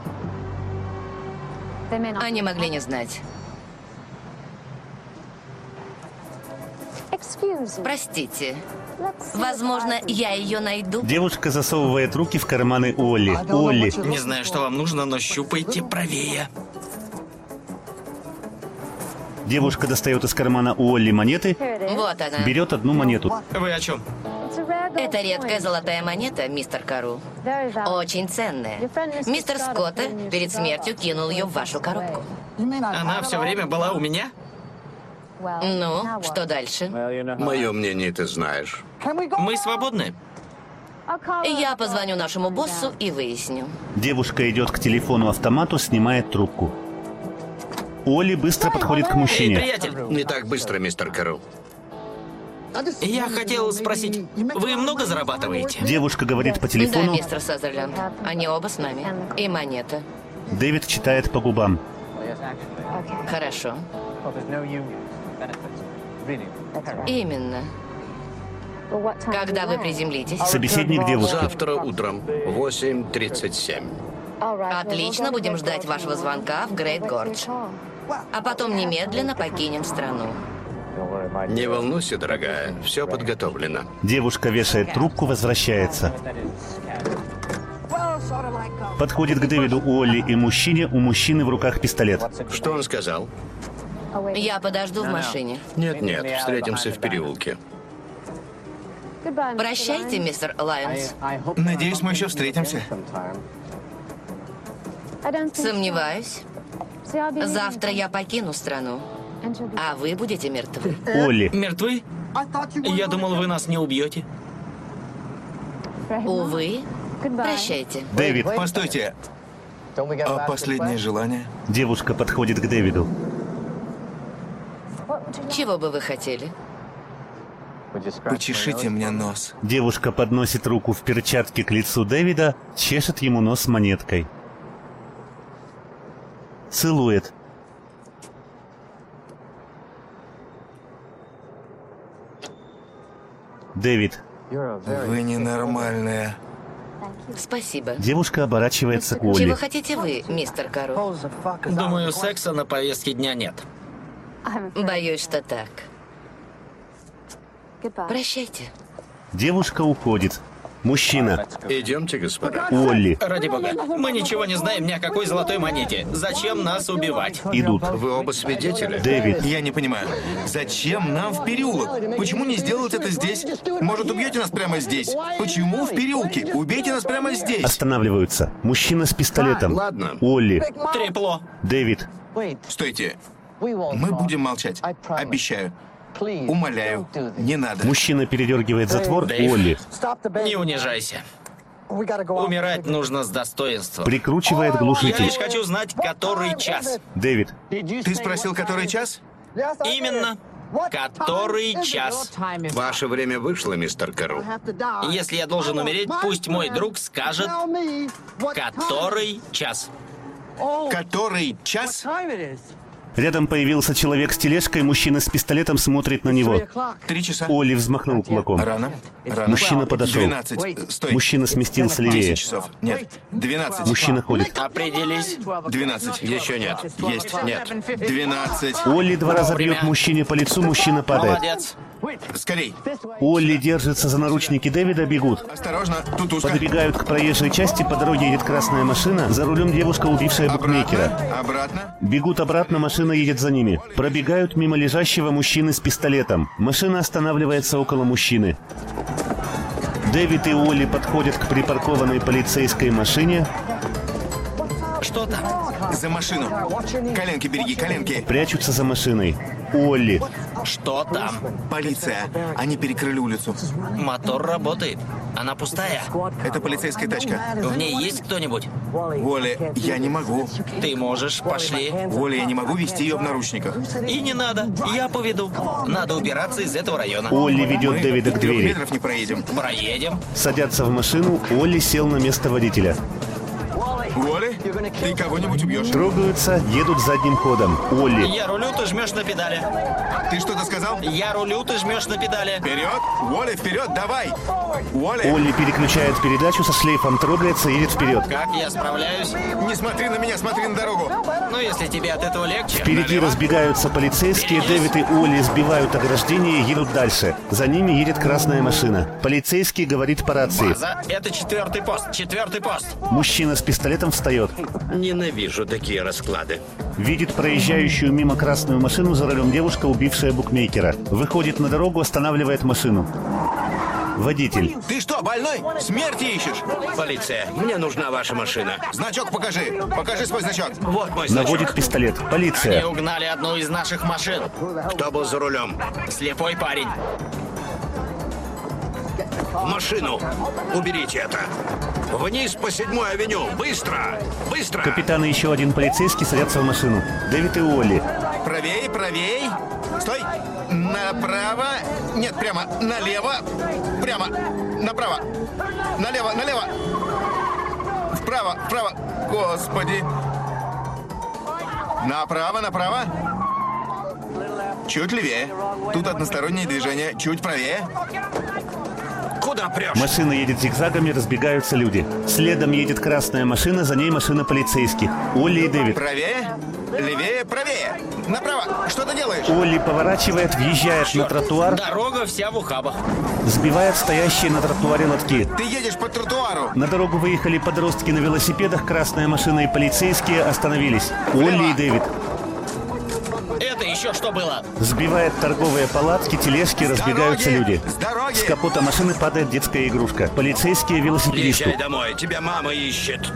Они могли не знать. Простите. Возможно, я ее найду. Девушка засовывает руки в карманы Уолли. Уолли. Не знаю, что вам нужно, но щупайте правее. Девушка достает из кармана Уолли монеты, Вот она. берет одну монету. Вы о чем? Это редкая золотая монета, мистер Кару. Очень ценная. Мистер Скотта перед смертью кинул ее в вашу коробку. Она все время была у меня? Ну, что дальше? Мое мнение ты знаешь. Мы свободны? Я позвоню нашему боссу и выясню. Девушка идет к телефону-автомату, снимает трубку. Уолли быстро подходит к Эй, мужчине. приятель, Не так быстро, мистер Кару. я хотел спросить, вы много зарабатываете? Девушка говорит по Да, телефону. мистер Сазерленд. Они оба с нами. И монета. Дэвид читает по губам. Хорошо. Именно. Когда вы приземлитесь? Собеседник девушки. Завтра утром, восемь тридцать семь. Отлично, будем ждать вашего звонка в Грейт Гордж. А потом немедленно покинем страну. Не волнуйся, дорогая, все подготовлено. Девушка вешает трубку, возвращается. Подходит к Дэвиду, Уолли и мужчине, у мужчины в руках пистолет. Что он сказал? Я подожду в машине. Нет-нет, встретимся в переулке. Прощайте, мистер Лайонс. Надеюсь, мы еще встретимся. Сомневаюсь. Завтра я покину страну, а вы будете мертвы. Уолли. Мертвы? Я думал, вы нас не убьете. Увы. Прощайте. Дэвид. Постойте. А последнее желание? Девушка подходит к Дэвиду. Чего бы вы хотели? Почешите мне нос. Девушка подносит руку в перчатке к лицу Дэвида, чешет ему нос монеткой. Целует. Дэвид. Вы ненормальная. Спасибо. Девушка оборачивается к Чего Уолли. хотите вы, мистер Кару? Думаю, секса на повестке дня нет. Боюсь, что так. Прощайте. Девушка уходит. Мужчина. Идемте, господа. Уолли. Ради бога, мы ничего не знаем ни о какой золотой монете. Зачем нас убивать? Идут. Вы оба свидетели. Дэвид. Я не понимаю, зачем нам в переулок? Почему не сделать это здесь? Может, убьете нас прямо здесь? Почему в переулке? Убейте нас прямо здесь. Останавливаются. Мужчина с пистолетом. Ладно. Уолли. Трепло. Дэвид. Стойте. Мы будем молчать. Обещаю. Умоляю. Не надо. Мужчина передергивает затвор. Дэйв. Уолли. Не унижайся. Умирать нужно с достоинством. Прикручивает Я глушитель. лишь хочу знать, который час. Дэвид. Ты спросил, который час? Именно. Который час. Ваше время вышло, мистер Кару. Если я должен умереть, пусть мой друг скажет, который час. Который час? Рядом появился человек с тележкой, мужчина с пистолетом смотрит на него. Три часа. Олли взмахнул кулаком. Рано. Рано. Мужчина подошел. Двенадцать. Стой. Мужчина сместился левее. Десять часов. Нет. Двенадцать. Мужчина ходит. Определись. Двенадцать. Еще нет. Есть. Нет. Двенадцать. Олли два раза Вовремя. бьет мужчине по лицу, мужчина падает. Молодец. Скорей. Олли держится за наручники Дэвида, бегут. Осторожно. Тут узко. Подбегают к проезжей части, по дороге едет красная машина, за рулем девушка, убившая букмекера. Обратно. Обратно. Бегут обратно, машина едет за ними. Пробегают мимо лежащего мужчины с пистолетом. Машина останавливается около мужчины. Дэвид и Олли подходят к припаркованной полицейской машине, Что там? За машину. Коленки береги, коленки. прячутся за машиной. Олли. Что там? Полиция. Они перекрыли улицу. Мотор работает. Она пустая. Это полицейская тачка. В ней есть кто-нибудь? Воля, я не могу. Ты можешь, пошли. Воля, я не могу вести ее в наручниках. И не надо, я поведу. Надо убираться из этого района. Олли ведет Мы Дэвида к трех двери. метров не проедем. Проедем. Садятся в машину, Олли сел на место водителя. Воля, ты кого-нибудь убьешь. Трогаются, едут задним ходом. Олли. Я рулю, ты жмешь на педали. Ты что-то сказал? Я рулю, ты жмешь на педали. Вперед! Воля, вперед, давай! Воля! Олли переключает передачу, со шлейфом трогается, едет вперед. Как я справляюсь? Не смотри на меня, смотри на дорогу. Ну, если тебе от этого легче. Впереди Налево. разбегаются полицейские, Дэвид и Олли сбивают ограждение и едут дальше. За ними едет красная машина. Полицейский говорит по рации. База, это четвертый пост, четвертый пост. Мужчина с пистолетом встает. Ненавижу такие расклады. Видит проезжающую мимо красную машину, за рулем девушка, убившая букмекера. Выходит на дорогу, останавливает машину. Водитель. Ты что, больной? Смерти ищешь? Полиция, мне нужна ваша машина. Значок покажи. Покажи свой значок. Вот мой значок. Наводит пистолет. Они Полиция. угнали одну из наших машин. Кто был за рулем? Слепой парень. В машину. Уберите это. Вниз по седьмой авеню. Быстро! Быстро! Капитан и еще один полицейский садятся в машину. Дэвид и Олли. Правей, правей. Стой. Направо. Нет, прямо. Налево. Прямо. Направо. Налево, налево. Вправо, вправо. Господи. Направо, направо. Чуть левее. Тут одностороннее движение. Чуть правее. Куда прешь? Машина едет зигзагами, разбегаются люди. Следом едет красная машина, за ней машина полицейских. Олли и Дэвид. Правее. Левее, правее. Направо. Что ты делаешь? Олли поворачивает, въезжает на тротуар, Дорога вся в ухабах. сбивает стоящие на тротуаре лотки. Ты едешь по тротуару. На дорогу выехали подростки на велосипедах, красная машина и полицейские остановились. Олли и Дэвид. Это еще что было? Сбивает торговые палатки, тележки, разбегаются дороги! люди. С дороги! С капота машины падает детская игрушка. Полицейские велосипедисты. Езжай домой, тебя мама ищет.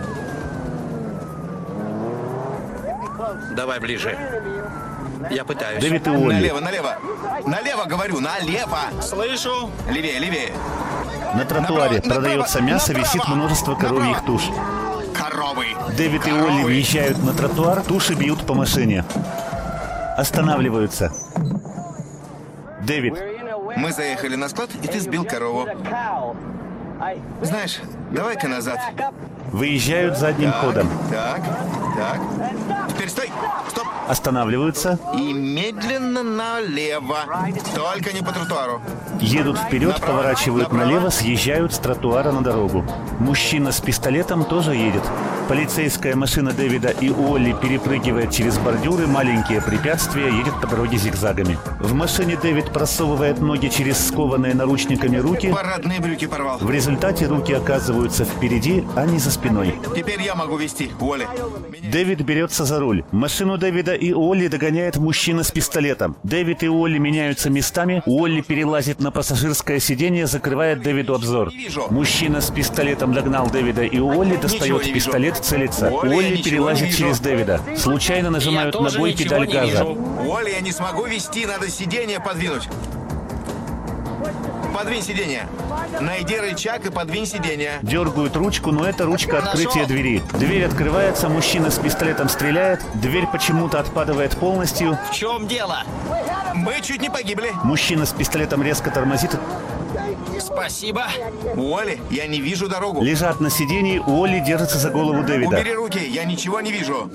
Давай ближе. Я пытаюсь. Дэвид и Олли. Налево, налево. Налево, говорю, налево. Слышу. Левее, левее. На тротуаре Направо, продается направо, мясо, висит направо, множество коровьих направо. туш. Коровы. Дэвид и Коровы. Олли въезжают на тротуар, туши бьют по машине. Останавливаются. Дэвид. Мы заехали на склад, и ты сбил корову. Знаешь, давай-ка назад. Выезжают задним Так, ходом. так, так. Теперь стой. Стоп. Останавливаются. И медленно налево. Только не по тротуару. Едут вперед, Направо, поворачивают направо. налево, съезжают с тротуара на дорогу. Мужчина с пистолетом тоже едет. Полицейская машина Дэвида и Олли перепрыгивает через бордюры, маленькие препятствия, едет по дороге зигзагами. В машине Дэвид просовывает ноги через скованные наручниками руки. Парадные брюки порвал. В результате руки оказываются впереди, а не за спиной. Теперь я могу вести, Оля. Дэвид берется за руль. Машину Дэвида и Олли догоняет мужчина с пистолетом. Дэвид и Олли меняются местами. Олли перелазит на пассажирское сиденье, закрывает Дэвиду обзор. Не вижу. Мужчина с пистолетом догнал Дэвида и Олли, Ничего достает не вижу. пистолет, целится. Оля, я Олли ничего перелазит не вижу. через Дэвида. Случайно нажимают Я тоже ногой ничего педаль не газа. вижу. Оля, я не смогу вести, надо сиденье подвинуть. Подвинь сиденье. Найди рычаг и подвинь сиденье. Дергают ручку, но это ручка открытия Нашел. двери. Дверь открывается, мужчина с пистолетом стреляет. Дверь почему-то отпадает полностью. В чем дело? Мы чуть не погибли. Мужчина с пистолетом резко тормозит. С Спасибо. Уолли, я не вижу дорогу. Лежат на сиденье, Уолли держится за голову Дэвида. Убери руки, я ничего не вижу.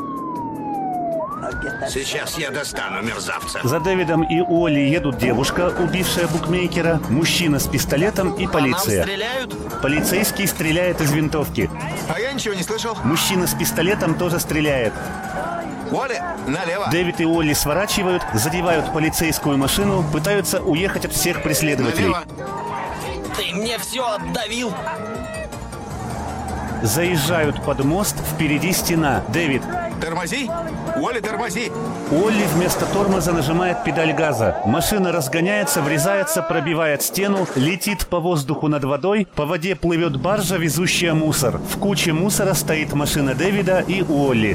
Сейчас я достану мерзавца. За Дэвидом и Уолли едут девушка, убившая букмекера, мужчина с пистолетом и По нам полиция. стреляют? Полицейский стреляет из винтовки. А я ничего не слышал. Мужчина с пистолетом тоже стреляет. Уолли, налево. Дэвид и Уолли сворачивают, задевают полицейскую машину, пытаются уехать от всех преследователей. Налево. Ты мне все отдавил. Заезжают под мост, впереди стена. Дэвид. Тормози. Уолли, тормози. Уолли вместо тормоза нажимает педаль газа. Машина разгоняется, врезается, пробивает стену, летит по воздуху над водой. По воде плывет баржа, везущая мусор. В куче мусора стоит машина Дэвида и Уолли.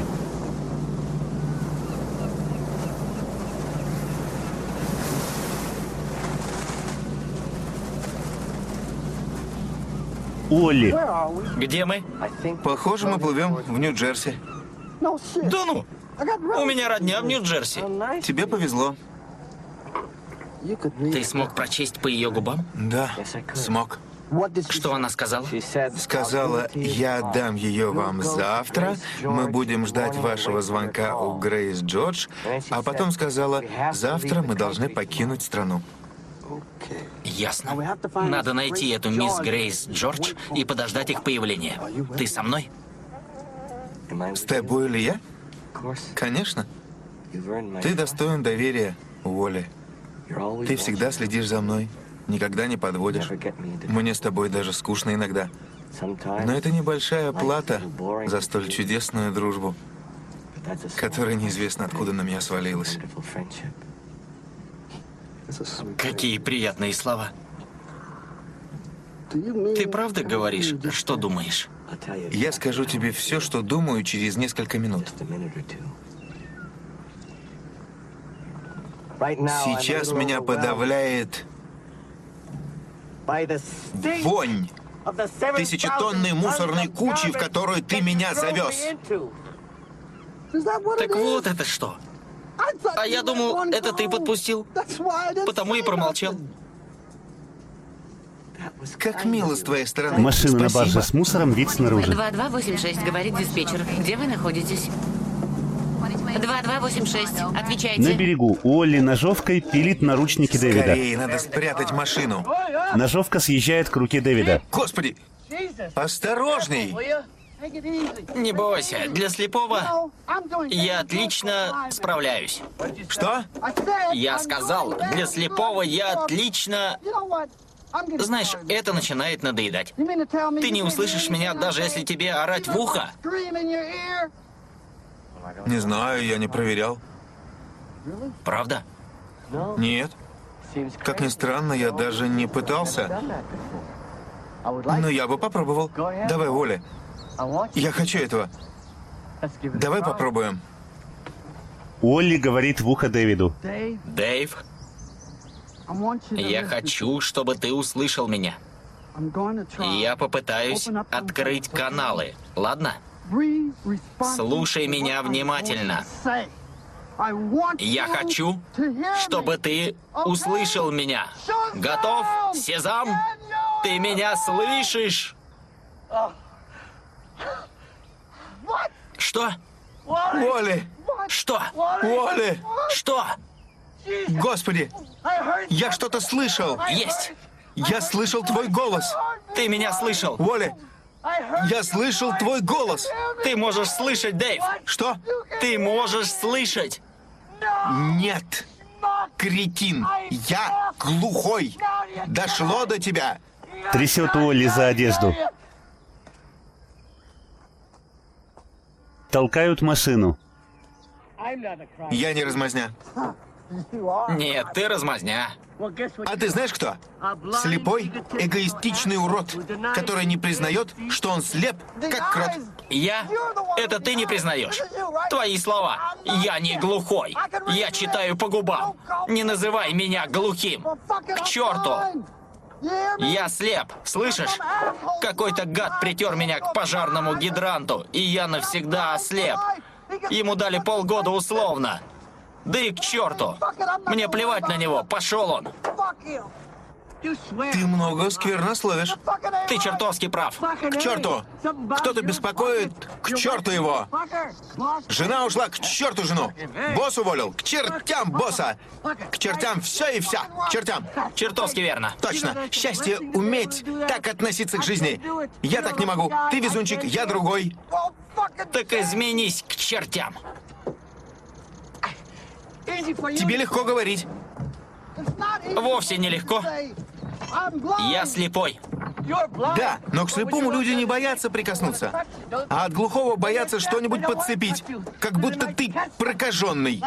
Уолли. Где мы? Похоже, мы плывем в Нью-Джерси. Да ну! У меня родня в Нью-Джерси. Тебе повезло. Ты смог прочесть по ее губам? Да, смог. Что она сказала? Сказала, я отдам ее вам завтра, мы будем ждать вашего звонка у Грейс Джордж, а потом сказала, завтра мы должны покинуть страну. Ясно. Надо найти эту мисс Грейс Джордж и подождать их появления. Ты со мной? С тобой или я? Конечно. Ты достоин доверия, Уолли. Ты всегда следишь за мной, никогда не подводишь. Мне с тобой даже скучно иногда. Но это небольшая плата за столь чудесную дружбу, которая неизвестно откуда на меня свалилась. Какие приятные слова. Ты правда говоришь, что думаешь? Я скажу тебе все, что думаю, через несколько минут. Сейчас меня подавляет вонь тысячетонной мусорной кучи, в которую ты меня завез. Так вот это что. А я думал, это ты подпустил. Потому и промолчал. Как мило с твоей стороны. Машина на Спасибо. барже с мусором, вид снаружи. два два восемь шесть, говорит диспетчер. Где вы находитесь? два два восемь шесть, отвечайте. На берегу Уолли ножовкой пилит наручники Дэвида. Скорее, надо спрятать машину. Ножовка съезжает к руке Дэвида. Господи! Осторожней! Не бойся, для слепого я отлично справляюсь. Что? Я сказал, для слепого я отлично... Знаешь, это начинает надоедать. Ты не услышишь меня, даже если тебе орать в ухо. Не знаю, я не проверял. Правда? Нет. Как ни странно, я даже не пытался. Но я бы попробовал. Давай, Уолли. Я хочу этого. Давай попробуем. Уолли говорит в ухо Дэвиду. Дэйв, я хочу, чтобы ты услышал меня. И я попытаюсь открыть каналы, ладно? Слушай меня внимательно. Я хочу, чтобы ты услышал меня. Готов, Сезам? Ты меня слышишь? Что? Уолли! Что? Уолли! Что? Господи! Я что-то слышал! Есть! Я слышал твой голос! Ты меня слышал! Уолли! Я слышал твой голос! Ты можешь слышать, Дэйв! Что? Ты можешь слышать! Нет! Кретин! Я глухой! Дошло до тебя! Трясет Уолли за одежду. Толкают машину. Я не размазня. Нет, ты размазня. А ты знаешь кто? Слепой, эгоистичный урод, который не признает, что он слеп, как крот. Я? Это ты не признаешь. Твои слова. Я не глухой. Я читаю по губам. Не называй меня глухим. К черту. Я слеп, слышишь? Какой-то гад притер меня к пожарному гидранту, и я навсегда ослеп. Ему дали полгода условно. Да и к черту. Мне плевать на него, пошел он. Ты много сквернословишь. Ты чертовски прав. К черту! Кто-то беспокоит, к черту его! Жена ушла, к черту жену! Босс уволил, к чертям босса! К чертям все и вся! К чертям! Чертовски верно. Точно! Счастье уметь так относиться к жизни! Я так не могу! Ты везунчик, я другой! Так изменись к чертям. Тебе легко говорить. Вовсе нелегко. Я слепой. Да, но к слепому люди не боятся прикоснуться. А от глухого боятся что-нибудь подцепить. Как будто ты прокаженный.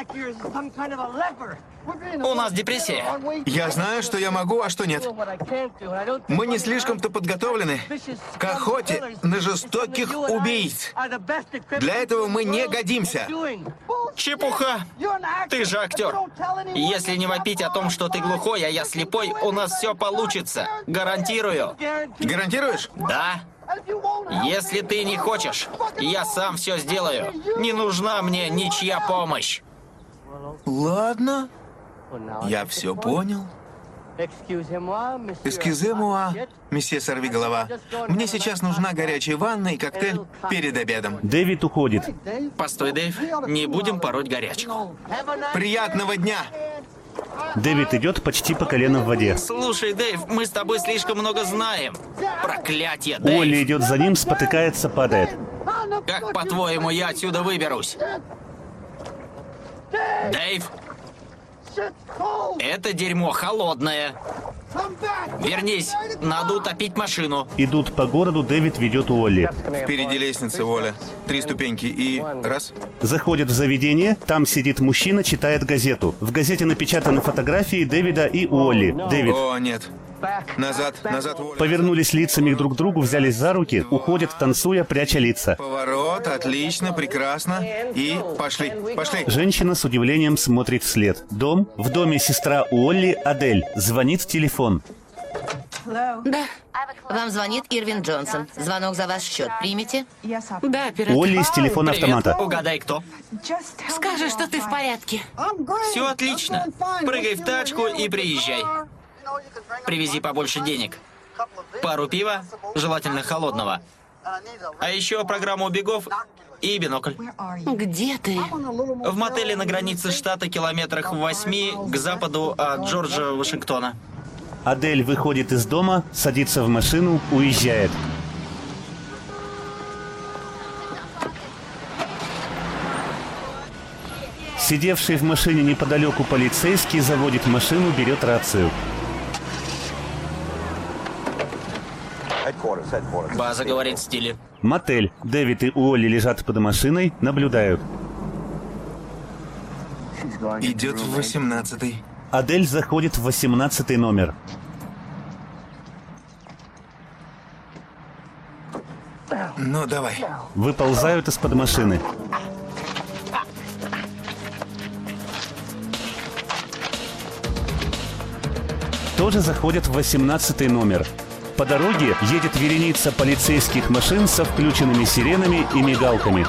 У нас депрессия. Я знаю, что я могу, а что нет. Мы не слишком-то подготовлены к охоте на жестоких убийц. Для этого мы не годимся. Чепуха. Ты же актер. Если не вопить о том, что ты глухой, а я слепой, у нас все получится. Гарантирую. Гарантируешь? Да. Если ты не хочешь, я сам все сделаю. Не нужна мне ничья помощь. Ладно. Я все понял. Эскюзе-муа, месье Сорвиголова. Мне сейчас нужна горячая ванна и коктейль перед обедом. Дэвид уходит. Постой, Дэйв, не будем пороть горячку. Приятного дня! Дэвид идет почти по колено в воде. Слушай, Дэйв, мы с тобой слишком много знаем. Проклятье, Дэйв. Уолли идет за ним, спотыкается, падает. Как, по-твоему, я отсюда выберусь? Дэйв, это дерьмо холодное. Вернись, надо утопить машину. Идут по городу, Дэвид ведет Уолли. Впереди лестница, Воля. Три ступеньки и раз. Заходят в заведение, там сидит мужчина, читает газету. В газете напечатаны фотографии Дэвида и Уолли. Дэвид. О, нет. Назад, назад, Воля. Повернулись лицами друг к другу, взялись за руки, уходят, танцуя, пряча лица. Поворот, отлично, прекрасно. И пошли, пошли. Женщина с удивлением смотрит вслед. Дом. В доме сестра Уолли, Адель. Звонит телефон. Да, Вам звонит Ирвин Джонсон. Звонок за ваш счет. Примите? да, оператор. Уолли из телефона Привет, автомата. угадай кто. Скажи, что ты в порядке. Все отлично. Прыгай в тачку и приезжай. Привези побольше денег. Пару пива, желательно холодного. А еще программу бегов и бинокль. Где ты? В мотеле на границе штата километрах в восьми к западу от Джорджа Вашингтона. Адель выходит из дома, садится в машину, уезжает. Сидевший в машине неподалеку полицейский заводит машину, берет рацию. База говорит в стиле. Мотель. Дэвид и Уолли лежат под машиной, наблюдают. Идет в восемнадцатый. Адель заходит в восемнадцатый номер. Ну, давай. Выползают из-под машины. Тоже заходят в восемнадцатый номер. По дороге едет вереница полицейских машин со включенными сиренами и мигалками.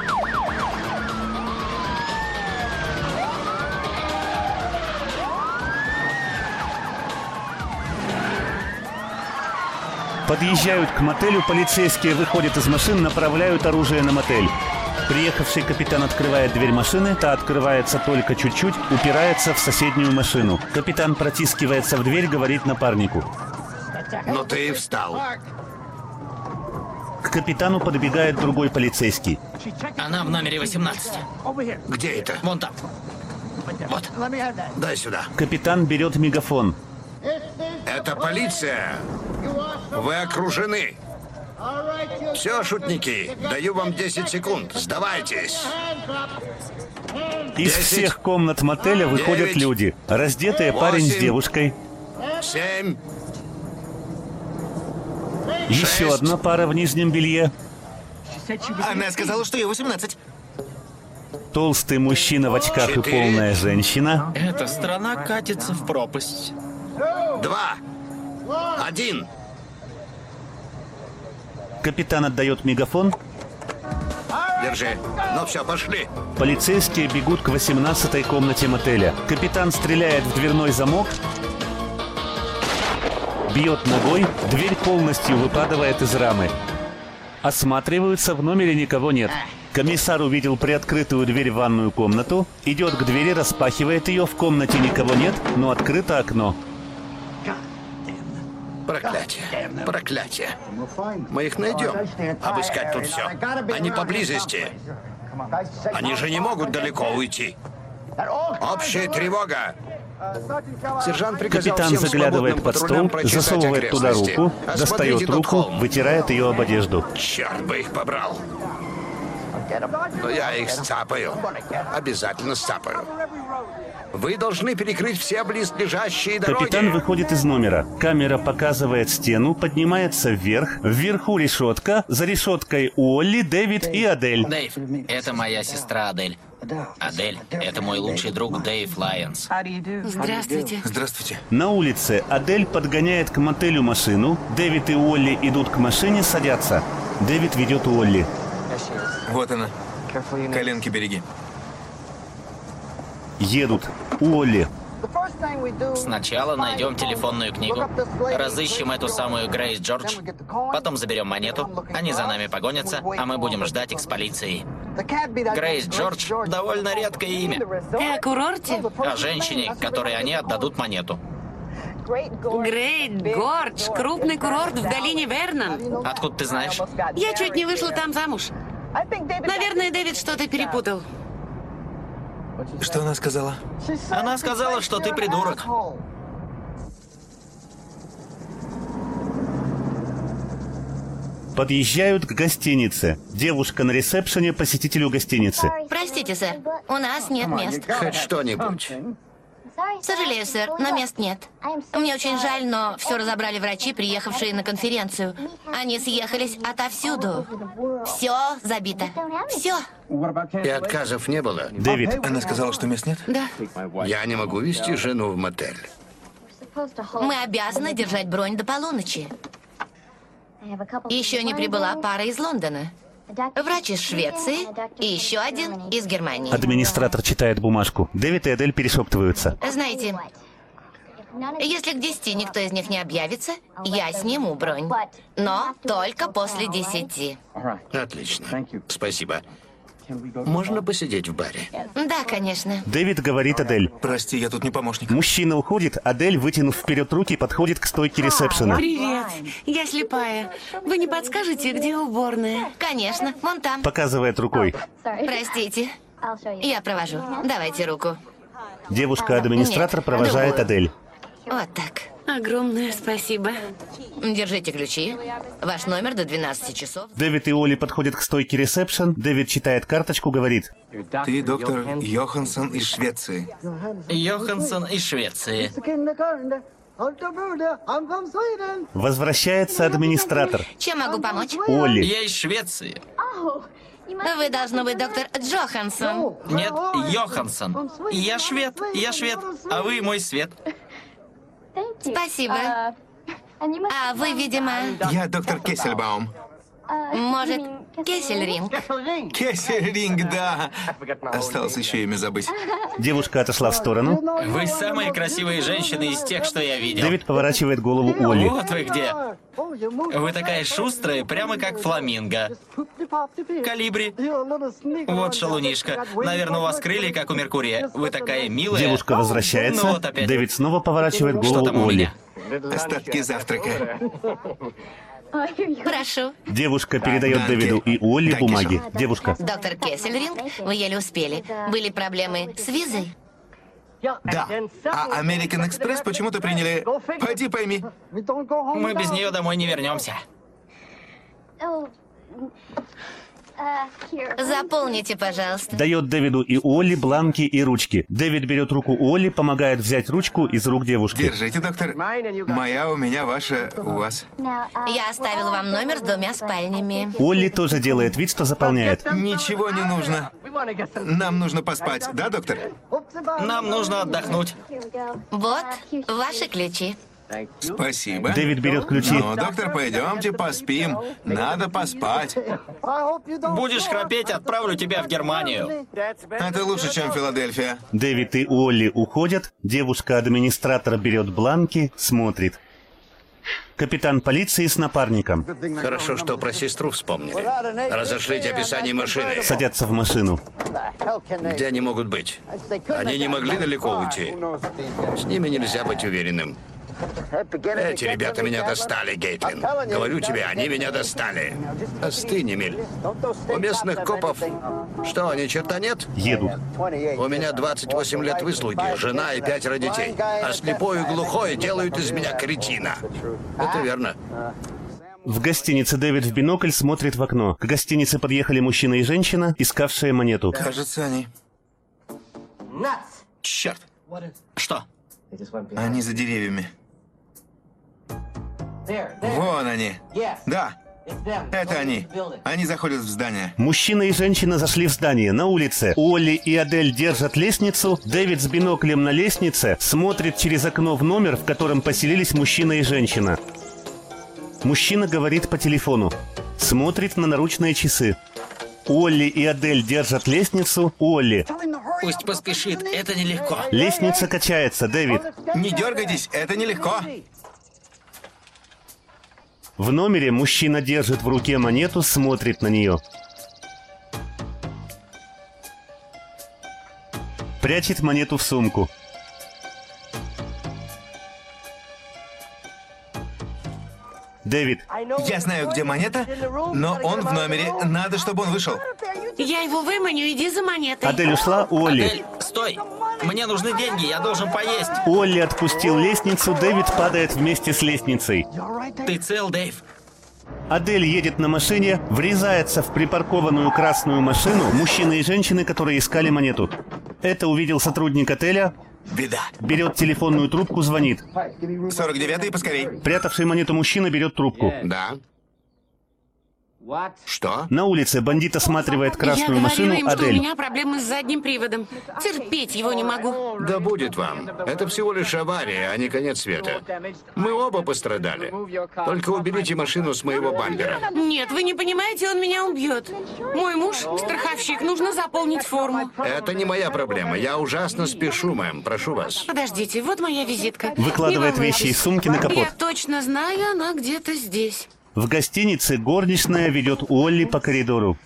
Подъезжают к мотелю, полицейские выходят из машин, направляют оружие на мотель. Приехавший капитан открывает дверь машины, та открывается только чуть-чуть, упирается в соседнюю машину. Капитан протискивается в дверь, говорит напарнику. Но ты встал. К капитану подбегает другой полицейский. Она в номере восемнадцать. Где это? Вон там. Вот. Дай сюда. Капитан берет мегафон. Это полиция. Вы окружены. Все, шутники, даю вам десять секунд. Сдавайтесь. Из Десять. всех комнат мотеля выходят Девять. люди. Раздетые парень с Восемь. девушкой. Семь. Еще Шесть. одна пара в нижнем белье. Она сказала, что ей восемнадцать. Толстый мужчина в очках и Четыре. полная женщина. Эта страна катится в пропасть. Два. Один. Капитан отдает мегафон. Держи. Ну все, пошли. Полицейские бегут к восемнадцатой комнате мотеля. Капитан стреляет в дверной замок. Бьет ногой, дверь полностью выпадает из рамы. Осматриваются, в номере никого нет. Комиссар увидел приоткрытую дверь в ванную комнату, идет к двери, распахивает ее, в комнате никого нет, но открыто окно. Проклятие, проклятие. Мы их найдем. Обыскать тут все. Они поблизости. Они же не могут далеко уйти. Общая тревога. Сержант приказал Капитан всем заглядывает свободным под стол, патрулям прочесать засовывает туда окрестности. руку, Осмотрите достает тот руку, холм. вытирает ее об одежду. Черт бы их побрал. Но я их сцапаю. Обязательно сцапаю. Вы должны перекрыть все близлежащие дороги. Капитан выходит из номера. Камера показывает стену, поднимается вверх. Вверху решетка. За решеткой Уолли, Дэвид и Адель. Дэйв, это моя сестра Адель. Адель, это мой лучший друг Дэйв Лайонс. Здравствуйте. Здравствуйте. На улице Адель подгоняет к мотелю машину. Дэвид и Уолли идут к машине, садятся. Дэвид ведет Уолли. Вот она. Коленки береги. Едут. Уолли. Сначала найдем телефонную книгу, разыщем эту самую Грейс Джордж, потом заберем монету, они за нами погонятся, а мы будем ждать их с полицией. Грейс Джордж — довольно редкое имя. Ты о курорте? О женщине, которой они отдадут монету. Грейт Гордж, крупный курорт в долине Вернон. Откуда ты знаешь? Я чуть не вышла там замуж. Наверное, Дэвид что-то перепутал. Что она сказала? Она сказала, что ты придурок. Подъезжают к гостинице. Девушка на ресепшене посетителю гостиницы. Простите, сэр, у нас нет мест. Хоть что-нибудь. Сожалею, сэр, но мест нет. Мне очень жаль, но все разобрали врачи, приехавшие на конференцию. Они съехались отовсюду. Все забито. Все. И отказов не было. Дэвид. Она сказала, что мест нет? Да. Я не могу везти жену в мотель. Мы обязаны держать бронь до полуночи. Еще не прибыла пара из Лондона. Врач из Швеции и еще один из Германии. Администратор читает бумажку. Дэвид и Адель перешептываются. Знаете, если к десяти никто из них не объявится, я сниму бронь. Но только после десяти. Отлично. Спасибо. Можно посидеть в баре? Да, конечно. Дэвид говорит Адель. Прости, я тут не помощник. Мужчина уходит, Адель, вытянув вперед руки, подходит к стойке ресепшена. Привет. Я слепая. Вы не подскажете, где уборная? Конечно, вон там. Показывает рукой. Простите. Я провожу. Давайте руку. Девушка-администратор Нет, провожает другую. Адель. Вот так. Огромное спасибо. Держите ключи. Ваш номер до двенадцати часов. Дэвид и Оли подходят к стойке ресепшн. Дэвид читает карточку, говорит. Ты доктор Йоханссон из Швеции. Йоханссон из Швеции. Возвращается администратор. Чем могу помочь? Оли. Я из Швеции. Вы должны быть доктор Джоханссон. Нет, Йоханссон. Я швед, я швед, а вы мой свет. Спасибо. А вы, видимо, Я доктор Кессельбаум. может, Кессельринг? Кессельринг, да. Осталось еще имя забыть. Девушка отошла в сторону. Вы самые красивые женщины из тех, что я видел. Дэвид поворачивает голову Оли. Вот вы где. Вы такая шустрая, прямо как фламинго. Калибри. Вот шалунишка. Наверное, у вас крылья, как у Меркурия. Вы такая милая. Девушка Ну возвращается. вот опять. Дэвид снова поворачивает Что там голову у Оли. меня? Остатки завтрака. Прошу. Девушка передает Данки. Дэвиду и Олли Данки, бумаги. шеф. Девушка. Доктор Кессельринг, вы еле успели. Были проблемы с визой? Да. А American Express почему-то приняли... Пойди пойми. Мы без нее домой не вернемся. Заполните, пожалуйста. Дает Дэвиду и Олли бланки и ручки. Дэвид берет руку Олли, помогает взять ручку из рук девушки. Держите, доктор. Моя у меня, ваша у вас. Я оставила вам номер с двумя спальнями. Олли тоже делает вид, что заполняет. Ничего не нужно. Нам нужно поспать, да, доктор? Нам нужно отдохнуть. Вот ваши ключи. Спасибо. Дэвид берет ключи. Ну, доктор, пойдемте поспим. Надо поспать. Будешь храпеть, отправлю тебя в Германию. Это лучше, чем Филадельфия. Дэвид и Олли уходят. Девушка-администратор берет бланки, смотрит. Капитан полиции с напарником. Хорошо, что про сестру вспомнили. Разошлите описание машины. Садятся в машину. Где они могут быть? Они не могли далеко уйти. С ними нельзя быть уверенным. Эти ребята меня достали, Гейтлин. Говорю тебе, они меня достали. Остынь, Эмиль. У местных копов... Что, ни черта нет? Едут. У меня двадцать восемь лет выслуги, жена и пятеро детей. А слепой и глухой делают из меня кретина. Это верно. В гостинице Дэвид в бинокль смотрит в окно. К гостинице подъехали мужчина и женщина, искавшие монету. Кажется, они... Черт. Что? Они за деревьями. Вон они. Да, это они. Они заходят в здание. Мужчина и женщина зашли в здание. На улице Уолли и Адель держат лестницу. Дэвид с биноклем на лестнице смотрит через окно в номер, в котором поселились мужчина и женщина. Мужчина говорит по телефону. Смотрит на наручные часы. Уолли и Адель держат лестницу. Уолли. Пусть поспешит, это нелегко. Лестница качается, Дэвид. Не дергайтесь, это нелегко. В номере мужчина держит в руке монету, смотрит на нее. Прячет монету в сумку. Дэвид. Я знаю, где монета, но он в номере. Надо, чтобы он вышел. Я его выманю, иди за монетой. Адель ушла, Уолли. Адель, стой! Мне нужны деньги, я должен поесть. Уолли отпустил лестницу, Дэвид падает вместе с лестницей. Ты цел, Дэйв? Адель едет на машине, врезается в припаркованную красную машину мужчины и женщины, которые искали монету. Это увидел сотрудник отеля. Беда. Берет телефонную трубку, звонит. сорок девятый, поскорей. Прятавший монету мужчина берет трубку. Да. Что? На улице бандит осматривает красную Я машину, говорила им, что у Адель. меня проблемы с задним приводом. Терпеть его не могу. Да будет вам. Это всего лишь авария, а не конец света. Мы оба пострадали. Только уберите машину с моего бампера. Нет, вы не понимаете, он меня убьет. Мой муж страховщик, нужно заполнить форму. Это не моя проблема. Я ужасно спешу, мэм. Прошу вас. Подождите, вот моя визитка. Выкладывает Не вещи из волнуйтесь. сумки на капот. Я точно знаю, она где-то здесь. В гостинице горничная ведет Уолли по коридору.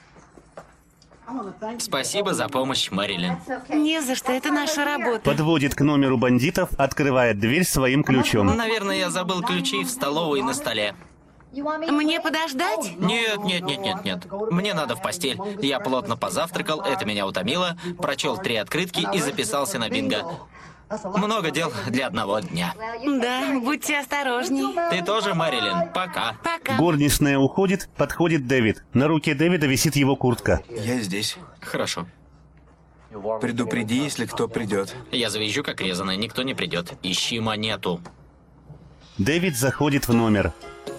Спасибо за помощь, Мэрилин. Не за что, это наша работа. Подводит к номеру бандитов, открывает дверь своим ключом. Наверное, я забыл ключи в столовой на столе. Мне подождать? Нет, нет, нет, нет, нет. Мне надо в постель. Я плотно позавтракал, это меня утомило, прочел три открытки и записался на бинго. Много дел для одного дня. Да, будьте осторожней. Ты тоже, Мэрилин. Пока. Пока. Горничная уходит, подходит Дэвид. На руке Дэвида висит его куртка. Я здесь. Хорошо. Предупреди, если кто придет. Я завизжу, как резаный, никто не придет. Ищи монету. Дэвид заходит в номер.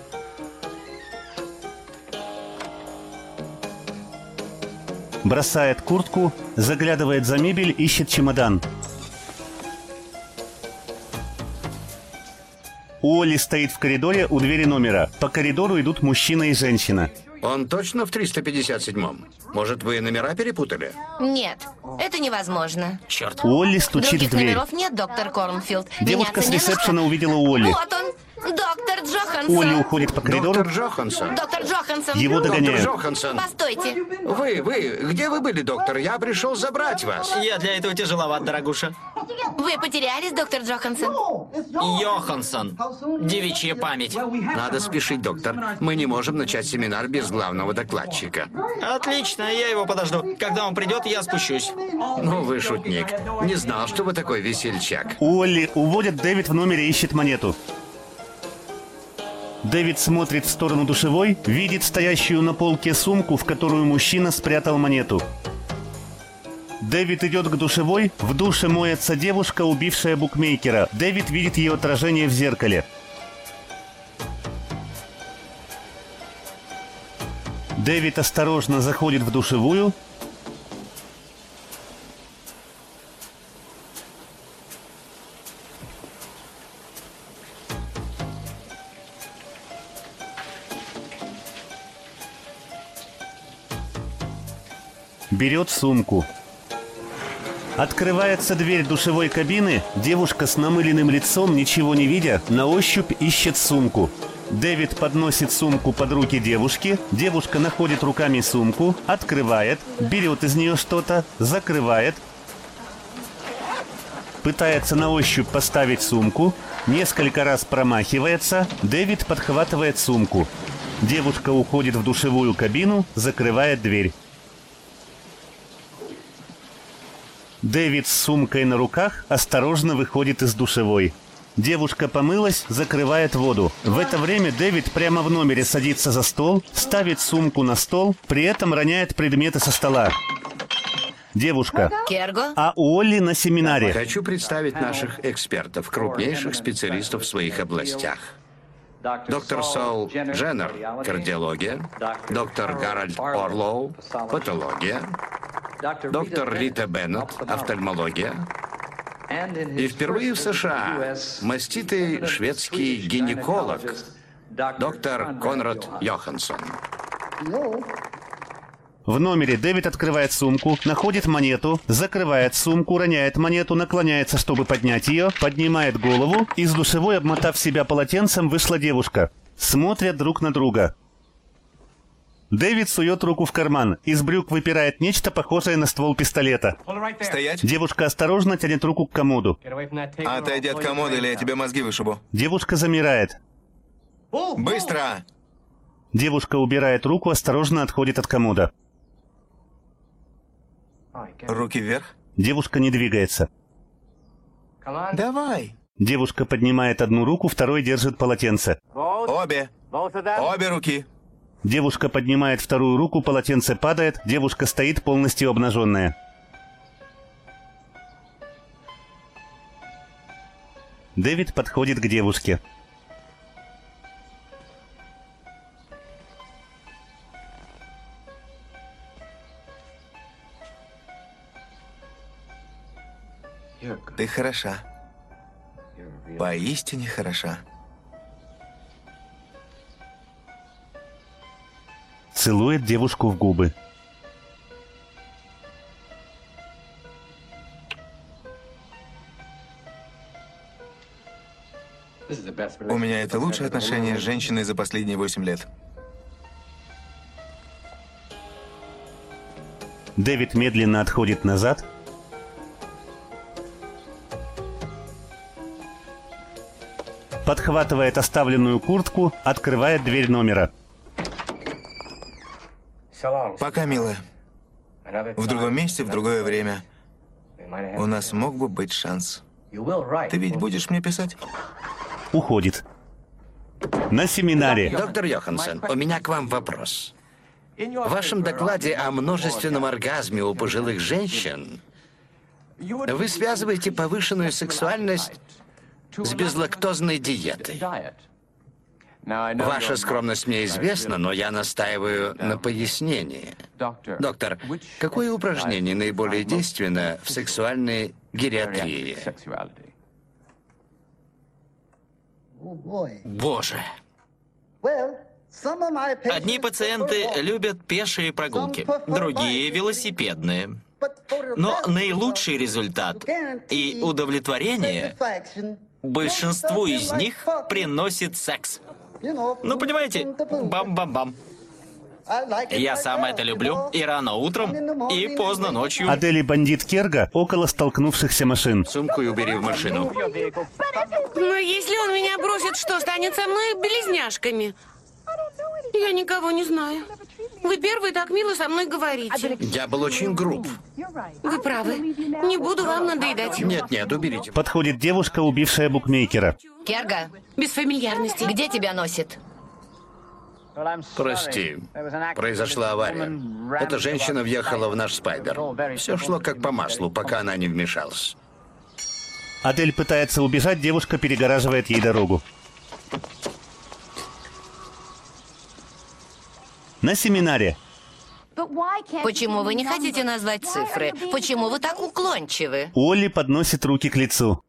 Бросает куртку, заглядывает за мебель, ищет чемодан. Уолли стоит в коридоре у двери номера. По коридору идут мужчина и женщина. Он точно в триста пятьдесят седьмом? Может, вы номера перепутали? Нет, это невозможно. Черт. Уолли стучит Других в дверь. номеров нет, доктор Корнфилд. Девушка с Меняться не нужно. ресепшена увидела Уолли. Вот он, доктор Джохансон. Уолли уходит по коридору. Доктор Джохансон. Доктор Джохансон. Его Доктор догоняют. Джохансон. Постойте. Вы, вы, где вы были, доктор? Я пришел забрать вас. Я для этого тяжеловат, дорогуша. Вы потерялись, доктор Джохансон? Йоханссон. Девичья память. Надо спешить, доктор. Мы не можем начать семинар без главного докладчика. Отлично, я его подожду. Когда он придет, я спущусь. Ну, вы шутник. Не знал, что вы такой весельчак. Уолли уводит, Дэвид в номере ищет монету. Дэвид смотрит в сторону душевой, видит стоящую на полке сумку, в которую мужчина спрятал монету. Дэвид идет к душевой, в душе моется девушка, убившая букмекера. Дэвид видит ее отражение в зеркале. Дэвид осторожно заходит в душевую. Берет сумку. Открывается дверь душевой кабины. Девушка с намыленным лицом, ничего не видя, на ощупь ищет сумку. Дэвид подносит сумку под руки девушки. Девушка находит руками сумку, открывает, берет из нее что-то, закрывает. Пытается на ощупь поставить сумку. Несколько раз промахивается. Дэвид подхватывает сумку. Девушка уходит в душевую кабину, закрывает дверь. Дэвид с сумкой на руках осторожно выходит из душевой. Девушка помылась, закрывает воду. В это время Дэвид прямо в номере садится за стол, ставит сумку на стол, при этом роняет предметы со стола. Девушка. Керго? А Уолли на семинаре. Хочу представить наших экспертов, крупнейших специалистов в своих областях. Доктор Сол Дженнер, кардиология. Доктор Гарольд Орлоу, патология. Доктор Рита Беннет, офтальмология. И впервые в США маститый шведский гинеколог, доктор Конрад Йоханссон. В номере Дэвид открывает сумку, находит монету, закрывает сумку, роняет монету, наклоняется, чтобы поднять ее, поднимает голову. Из душевой, обмотав себя полотенцем, вышла девушка. Смотрят друг на друга. Дэвид сует руку в карман. Из брюк выпирает нечто похожее на ствол пистолета. Стоять. Девушка осторожно тянет руку к комоду. Отойди от комода, или я тебе мозги вышибу. Девушка замирает. Быстро! Девушка убирает руку, осторожно отходит от комода. Руки вверх. Девушка не двигается. Давай. Девушка поднимает одну руку, второй держит полотенце. Обе. Обе руки. Девушка поднимает вторую руку, полотенце падает, девушка стоит полностью обнаженная. Дэвид подходит к девушке. Ты хороша. Поистине хороша. Целует девушку в губы. У меня это лучшее отношение с женщиной за последние восемь лет. Дэвид медленно отходит назад. Подхватывает оставленную куртку, открывает дверь номера. Пока, милая. В другом месте, в другое время. У нас мог бы быть шанс. Ты ведь будешь мне писать? Уходит. На семинаре. Доктор Йоханссон, у меня к вам вопрос. В вашем докладе о множественном оргазме у пожилых женщин вы связываете повышенную сексуальность с безлактозной диетой. Ваша скромность мне известна, но я настаиваю на пояснении. Доктор, какое упражнение наиболее действенно в сексуальной гериатрии? Боже. Одни пациенты любят пешие прогулки, другие — велосипедные. Но наилучший результат и удовлетворение большинству из них приносит секс. Ну, понимаете, бам-бам-бам. Я сам это люблю и рано утром, и поздно ночью. Адель и бандит Керга около столкнувшихся машин. Сумку и убери в машину. Но если он меня бросит, что станет со мной близняшками? Я никого не знаю. Вы первый так мило со мной говорите. Я был очень груб. Вы правы. Не буду вам надоедать. Нет-нет, уберите. Подходит девушка, убившая букмекера. Керга, Без фамильярности. где тебя носит? Прости, произошла авария. Эта женщина въехала в наш спайдер. Все шло как по маслу, пока она не вмешалась. Адель пытается убежать, девушка перегораживает ей дорогу. На семинаре. Почему вы не хотите назвать цифры? Почему вы так уклончивы? Олли подносит руки к лицу.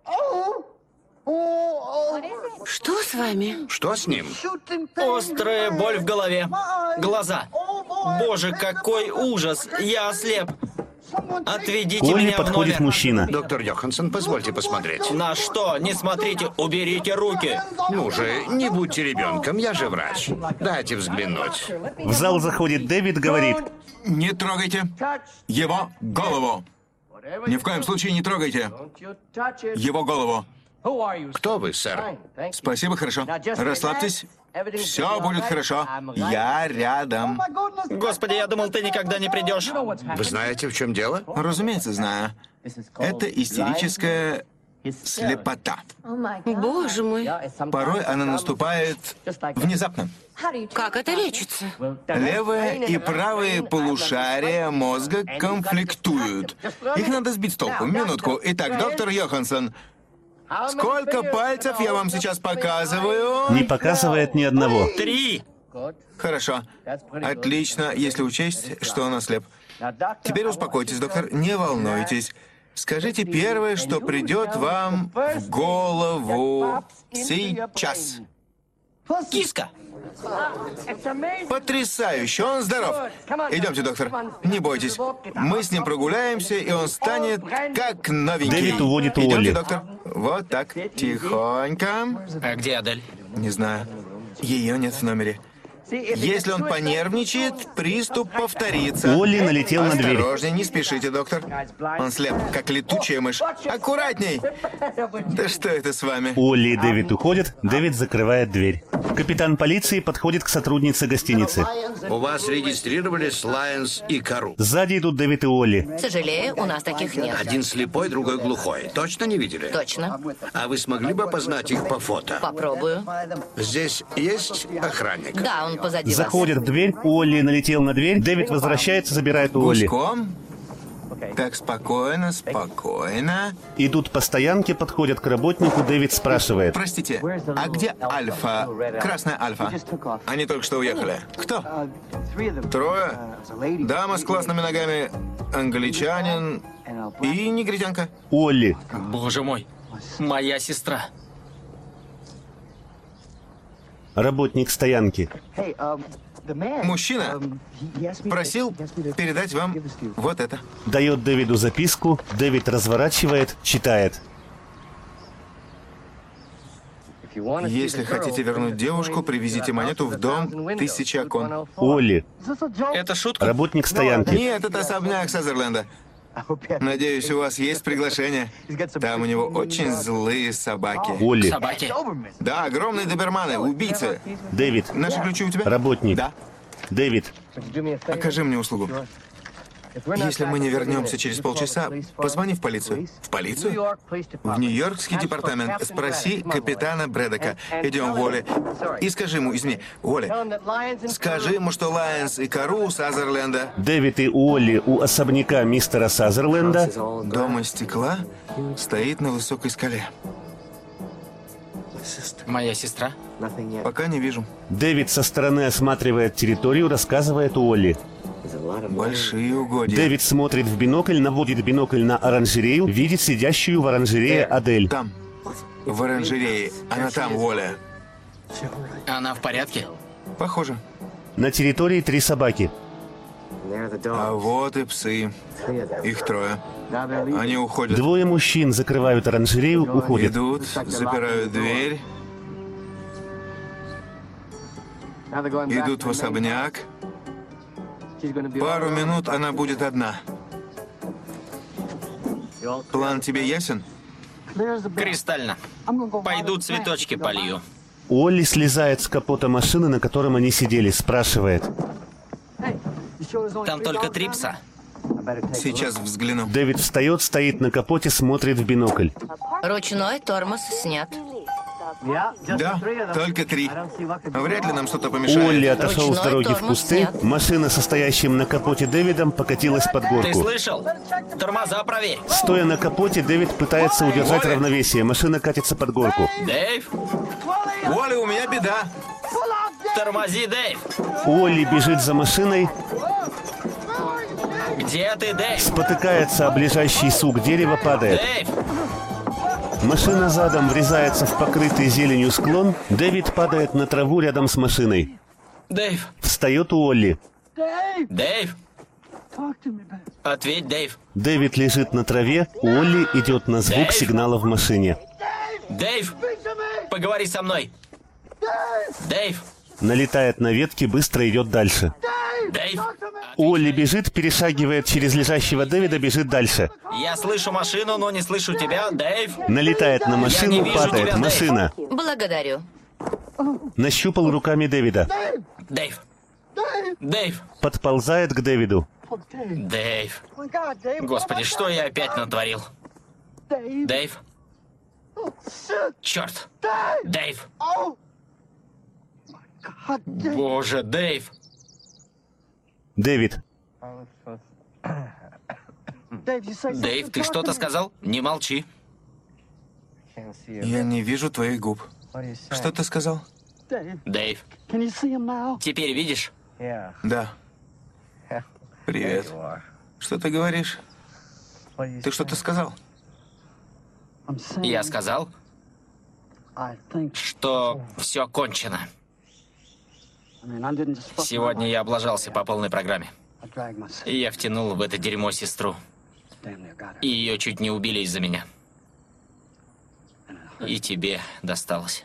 Что с вами? Что с ним? Острая боль в голове. Глаза. Боже, какой ужас! Я ослеп. Отведите К Олли меня в подходит номер. мужчина. Доктор Йоханссон, позвольте посмотреть. На что? Не смотрите, уберите руки. Ну же, не будьте ребенком, я же врач. Дайте взглянуть. В зал заходит Дэвид, говорит: Не трогайте его голову. Ни в коем случае не трогайте его голову. Кто вы, сэр? Спасибо, хорошо. Расслабьтесь. Все будет хорошо. Я рядом. Господи, я думал, ты никогда не придешь. Вы знаете, в чем дело? Разумеется, знаю. Это истерическая слепота. Боже мой. Порой она наступает внезапно. Как это лечится? Левое и правое полушария мозга конфликтуют. Их надо сбить с толку. Минутку. Итак, доктор Йоханссон, сколько пальцев я вам сейчас показываю? Не показывает ни одного. Три. Хорошо. Отлично, если учесть, что он ослеп. Теперь успокойтесь, доктор, не волнуйтесь. Скажите первое, что придет вам в голову сейчас. Киска. Потрясающе, он здоров. Идемте, доктор, не бойтесь. Мы с ним прогуляемся, и он станет как новенький. Дэвид уводит Идемте, Уолли. доктор. Вот так, тихонько. А где Адель? Не знаю. Ее нет в номере. Если он понервничает, приступ повторится. Олли налетел на дверь. Осторожнее, не спешите, доктор. Он слеп, как летучая мышь. Аккуратней! Да что это с вами? Олли и Дэвид уходят, Дэвид закрывает дверь. Капитан полиции подходит к сотруднице гостиницы. У вас регистрировались Лайонс и Кару. Сзади идут Дэвид и Олли. Сожалею, у нас таких нет. Один слепой, другой глухой. Точно не видели? Точно. А вы смогли бы опознать их по фото? Попробую. Здесь есть охранник? Да, он позади вас. Заходят в дверь, Олли налетел на дверь, Дэвид возвращается, забирает у Олли. Гуськом? Так, спокойно, спокойно. Идут по стоянке, подходят к работнику, Дэвид спрашивает: Простите, а где Альфа? Красная Альфа. Они только что уехали. Кто? Трое. Дама с классными ногами, англичанин и негритянка. Олли. Боже мой, моя сестра. Работник стоянки. Мужчина просил передать вам вот это. Дает Дэвиду записку, Дэвид разворачивает, читает. Если хотите вернуть девушку, привезите монету в дом Тысячи окон. Олли. Это шутка? Работник стоянки. Нет, это особняк Сазерленда. Надеюсь, у вас есть приглашение. Там у него очень злые собаки. Олли. Собаки. Да, огромные доберманы, убийцы. Дэвид. Наши ключи у тебя? Работник. Да. Дэвид. Окажи мне услугу. Если мы не вернемся через полчаса, позвони в полицию. В полицию? В Нью-Йоркский департамент. Спроси капитана Брэдока. Идем, Уолли. И скажи ему, извини, Уолли, скажи ему, что Лайонс и Кару у Сазерленда. Дэвид и Олли у особняка мистера Сазерленда. Дом из стекла стоит на высокой скале. Моя сестра? Пока не вижу. Дэвид со стороны осматривает территорию, рассказывает Олли. Большие угодья. Дэвид смотрит в бинокль, наводит бинокль на оранжерею, видит сидящую в оранжерее Адель. Там, в оранжерее. Она там, Уолли. Она в порядке? Похоже. На территории три собаки. А вот и псы. Их трое. Они уходят. Двое мужчин закрывают оранжерею, уходят. Идут, запирают дверь. Идут в особняк. Пару минут она будет одна. План тебе ясен? Кристально. Пойду цветочки полью. Олли слезает с капота машины, на котором они сидели, спрашивает. Там только три пса. Сейчас взгляну. Дэвид встает, стоит на капоте, смотрит в бинокль. Ручной тормоз снят. Да, только три. Вряд ли нам что-то Олли помешает. отошел с Ручной дороги в тормоз кусты. снят. Машина, состоящим на капоте Дэвидом, покатилась под Ты горку. слышал? Тормоза проверь. Стоя на капоте, Дэвид пытается удержать Олли! равновесие. Машина катится под горку. Дэйв? Оля, у меня беда. Тормози, Дэйв. Олли бежит за машиной, Где ты, Дэйв? спотыкается о ближайший сук дерева, падает. Дэйв! Машина задом врезается в покрытый зеленью склон. Дэвид падает на траву рядом с машиной. Дэйв! Встает у Олли. Дэйв! Ответь, Дэйв. Дэвид лежит на траве, Уолли идет на звук Дэйв? сигнала в машине. Дэйв, поговори со мной. Дэйв, Налетает на ветки, быстро идет дальше. Дэйв, Уолли бежит, перешагивает через лежащего Дэвида, бежит дальше. я слышу машину, но не слышу тебя, Дэйв. Налетает на Я машину, не вижу падает тебя, Дэйв. машина. Благодарю. Нащупал руками Дэвида. Дэйв, Дэйв, Подползает к Дэвиду. Дэйв. Господи, что я опять натворил? Дэйв. Черт. Дэйв. Боже, Дэйв. Дэвид. Дэйв, ты что-то сказал? Не молчи. Я не вижу твоих губ. Что ты сказал? Дэйв, теперь видишь? Да. Привет. Что ты говоришь? Ты что-то сказал? Я сказал, что все кончено. Сегодня я облажался по полной программе. И я втянул в это дерьмо сестру. И ее чуть не убили из-за меня. И тебе досталось.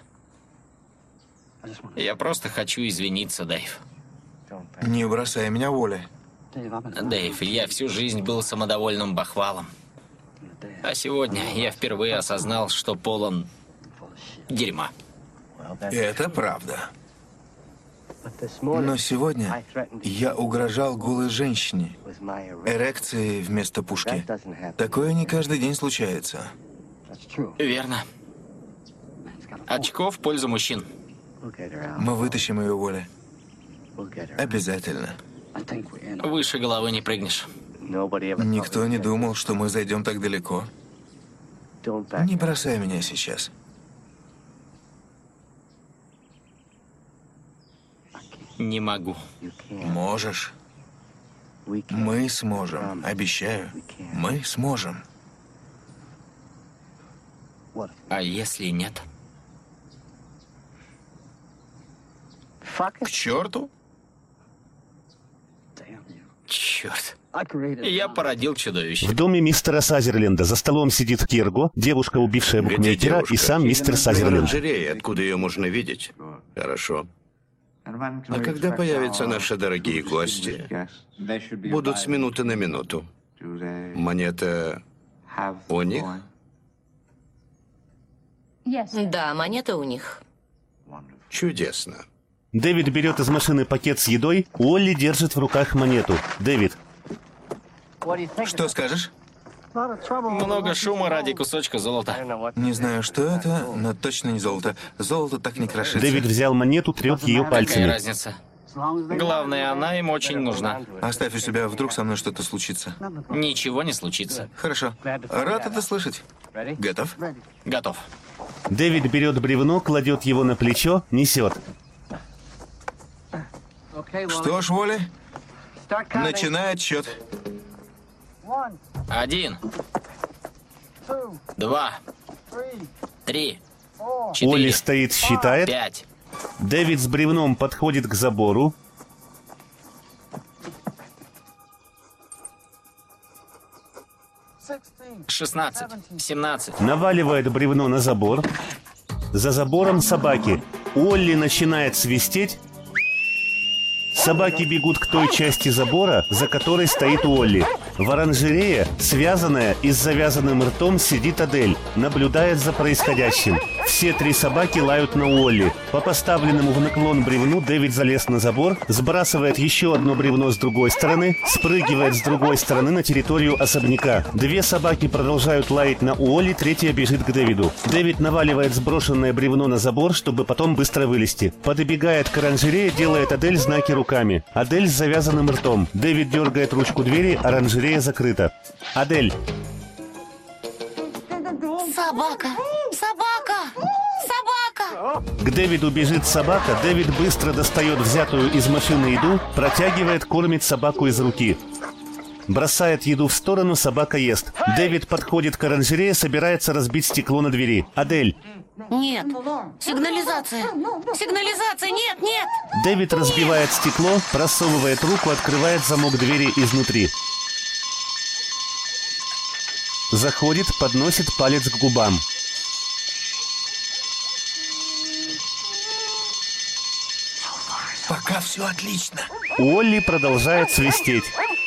Я просто хочу извиниться, Дэйв. Не бросай меня, Уолли. Дэйв, я всю жизнь был самодовольным бахвалом. А сегодня я впервые осознал, что полон дерьма. Это правда. Но сегодня я угрожал голой женщине. Эрекцией вместо пушки. Такое не каждый день случается. Верно. Очко в пользу мужчин. Мы вытащим ее, Уолли. Обязательно. Выше головы не прыгнешь. Никто не думал, что мы зайдем так далеко. Не бросай меня сейчас. Не могу. Можешь. Мы сможем. Обещаю. Мы сможем. А если нет? К черту? Черт. Я породил чудовище. В доме мистера Сазерленда за столом сидит Кирго, девушка, убившая Где букмекера, девушка? и сам мистер В Сазерленд. оранжерее, откуда ее можно видеть. Хорошо. А когда появятся наши дорогие гости? Будут с минуты на минуту. Монета у них? Да, монета у них. Чудесно. Дэвид берет из машины пакет с едой, Уолли держит в руках монету. Дэвид. Что скажешь? Много шума ради кусочка золота. Не знаю, что это, но точно не золото. Золото так не крошится. Дэвид взял монету, трет ее Какая пальцами. разница? Главное, она им очень нужна. Оставь у себя, вдруг со мной что-то случится. Ничего не случится. Хорошо. Рад это слышать. Готов? Готов. Дэвид берет бревно, кладет его на плечо, несет. Что ж, Уолли, начинай отсчет. Один. Два. Три. Уолли Четыре. стоит, считает. Пять. Дэвид с бревном подходит к забору. Шестнадцать. Семнадцать. Наваливает бревно на забор. За забором собаки. Уолли начинает свистеть. Собаки бегут к той части забора, за которой стоит Уолли. В оранжерее, связанная и с завязанным ртом, сидит Адель, наблюдает за происходящим. Все три собаки лают на Уолли. По поставленному в наклон бревну Дэвид залез на забор, сбрасывает еще одно бревно с другой стороны, спрыгивает с другой стороны на территорию особняка. Две собаки продолжают лаять на Уолли, третья бежит к Дэвиду. Дэвид наваливает сброшенное бревно на забор, чтобы потом быстро вылезти. Подбегает к оранжерее, делает Адель знаки руками. Адель с завязанным ртом. Дэвид дергает ручку двери, оранжерея закрыта. Адель. Собака! Собака! Собака! К Дэвиду бежит собака, Дэвид быстро достает взятую из машины еду, протягивает, кормит собаку из руки. Бросает еду в сторону, собака ест. Дэвид подходит к оранжерее, собирается разбить стекло на двери. Адель. Нет. Сигнализация. Сигнализация. Нет, нет. Дэвид разбивает стекло, просовывает руку, открывает замок двери изнутри. Заходит, подносит палец к губам. Пока все отлично. Уолли продолжает свистеть.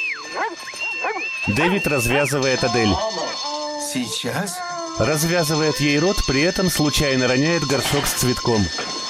Дэвид развязывает Адель. Сейчас? Развязывает ей рот, при этом случайно роняет горшок с цветком.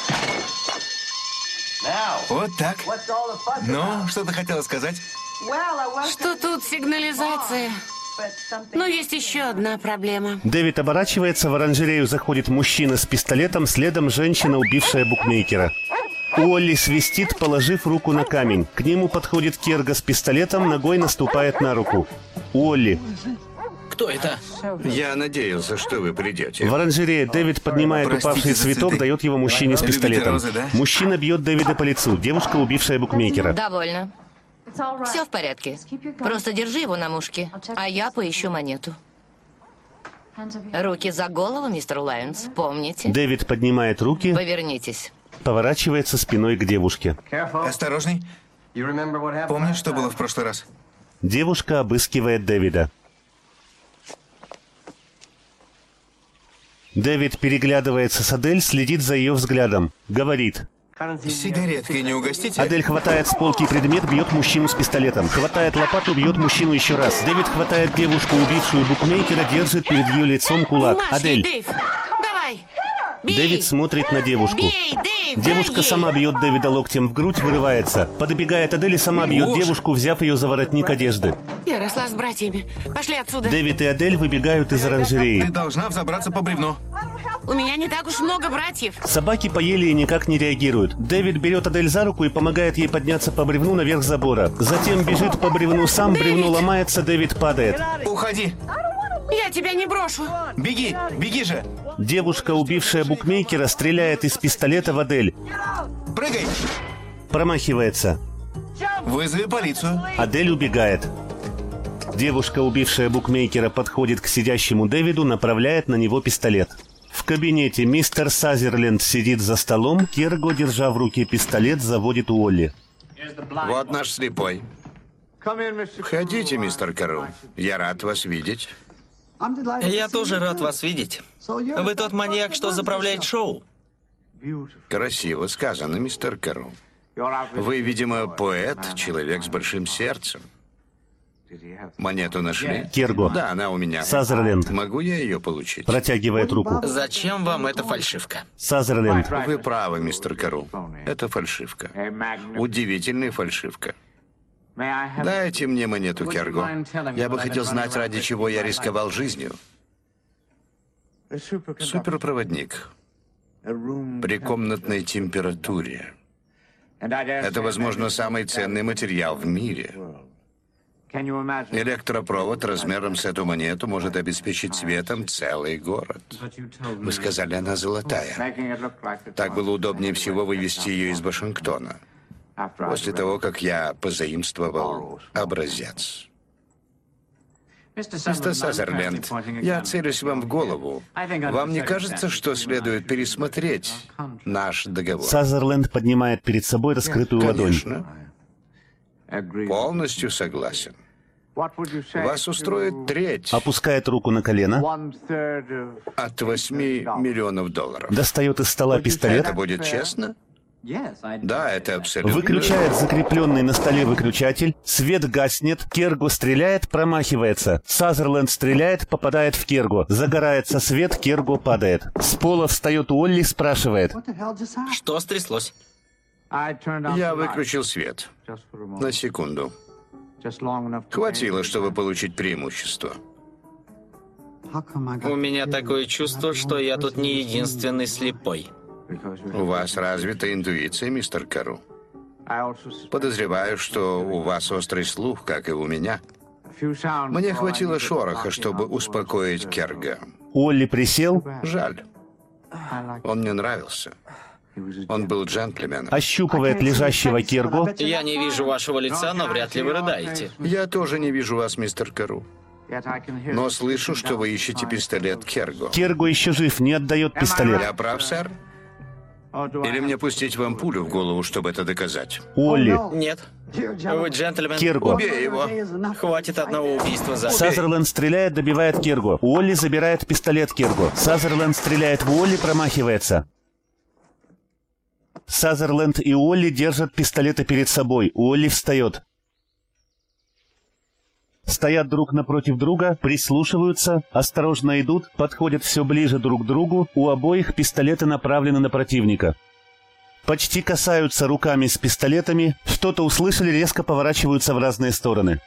Вот так. Ну, что ты хотела сказать? Что тут сигнализация? Но есть еще одна проблема. Дэвид оборачивается, в оранжерею заходит мужчина с пистолетом, следом женщина, убившая букмекера. Уолли свистит, положив руку на камень. К нему подходит Керго с пистолетом, ногой наступает на руку. Уолли. Кто это? Я надеялся, что вы придете. В оранжерее Дэвид поднимает Простите упавший за цветок, цветы. дает его мужчине с Любите пистолетом. розы, да? Мужчина бьет Дэвида по лицу, девушка, убившая букмекера. Довольно. Все в порядке. Просто держи его на мушке, а я поищу монету. Руки за голову, мистер Лайонс, помните? Дэвид поднимает руки, Повернитесь. поворачивается спиной к девушке. Осторожней. Помнишь, что было в прошлый раз? Девушка обыскивает Дэвида. Дэвид переглядывается с Адель, следит за ее взглядом. Говорит. Сигареткой не угостите? Адель хватает с полки предмет, бьет мужчину с пистолетом. Хватает лопату, бьет мужчину еще раз. Дэвид хватает девушку, убившую букмекера, держит перед ее лицом кулак. Маш, Адель. Дэйв, давай. Бей. Дэвид смотрит на девушку. Бей, Дэйв, Девушка дай сама ей. бьет Дэвида локтем в грудь, вырывается. Подбегает Адель и сама бьет Боже. девушку, взяв ее за воротник одежды. Я росла с братьями. Пошли отсюда. Дэвид и Адель выбегают из Ты оранжереи. должна взобраться по бревну. У меня не так уж много братьев. Собаки поели и никак не реагируют. Дэвид берет Адель за руку и помогает ей подняться по бревну наверх забора. Затем бежит по бревну сам, бревно ломается, Дэвид падает. Уходи. Я тебя не брошу. Беги, беги же. Девушка, убившая букмекера, стреляет из пистолета в Адель. Прыгай. Промахивается. Вызови полицию. Адель убегает. Девушка, убившая букмекера, подходит к сидящему Дэвиду, направляет на него пистолет. В кабинете мистер Сазерленд сидит за столом, Керго, держа в руке пистолет, заводит Уолли. Вот наш слепой. Входите, мистер Кару. Я рад вас видеть. Я тоже рад вас видеть. Вы тот маньяк, что заправляет шоу. Красиво сказано, мистер Кару. Вы, видимо, поэт, человек с большим сердцем. Монету нашли? Керго. Да, она у меня. Сазерленд Могу я ее получить? протягивает руку. Зачем вам эта фальшивка? Сазерленд. Вы правы, мистер Кару. Это фальшивка. Удивительная фальшивка. Дайте мне монету, Керго. Я бы хотел знать, ради чего я рисковал жизнью. Суперпроводник. При комнатной температуре. Это, возможно, самый ценный материал в мире. Электропровод размером с эту монету может обеспечить светом целый город. Вы сказали, она золотая. Так было удобнее всего вывести ее из Вашингтона. После того, как я позаимствовал образец. Мистер Сазерленд, я целюсь вам в голову. Вам не кажется, что следует пересмотреть наш договор? Сазерленд поднимает перед собой раскрытую ладонь. Конечно. Полностью согласен. Вас устроит треть Опускает руку на колено, от восьми миллионов долларов. достает из стола пистолет, Это будет честно? Да, это абсолютно. выключает закрепленный на столе выключатель, свет гаснет, Керго стреляет, промахивается. Сазерленд стреляет, попадает в Керго. Загорается свет, Керго падает. С пола встает Уолли, спрашивает. Что стряслось? Я выключил свет. На секунду. Хватило, чтобы получить преимущество. У меня такое чувство, что я тут не единственный слепой. У вас развита интуиция, мистер Кару. Подозреваю, что у вас острый слух, как и у меня. Мне хватило шороха, чтобы успокоить Керга. Уолли присел, Жаль. Он мне нравился. Он был джентльмен. Ощупывает лежащего Керго. Я не вижу вашего лица, но вряд ли вы рыдаете. Я тоже не вижу вас, мистер Кару. Но слышу, что вы ищете пистолет Керго. Керго еще жив, не отдает пистолет. Я прав, сэр? Или мне пустить вам пулю в голову, чтобы это доказать? Уолли. Нет. Вы джентльмен. Керго. Убей его. Хватит одного убийства за... Сазерленд стреляет, добивает Керго. Уолли забирает пистолет Керго. Сазерленд стреляет в Уолли, промахивается. Сазерленд и Уолли держат пистолеты перед собой. Уолли встает. Стоят друг напротив друга, прислушиваются, осторожно идут, подходят все ближе друг к другу, у обоих пистолеты направлены на противника. Почти касаются руками с пистолетами, что-то услышали, резко поворачиваются в разные стороны.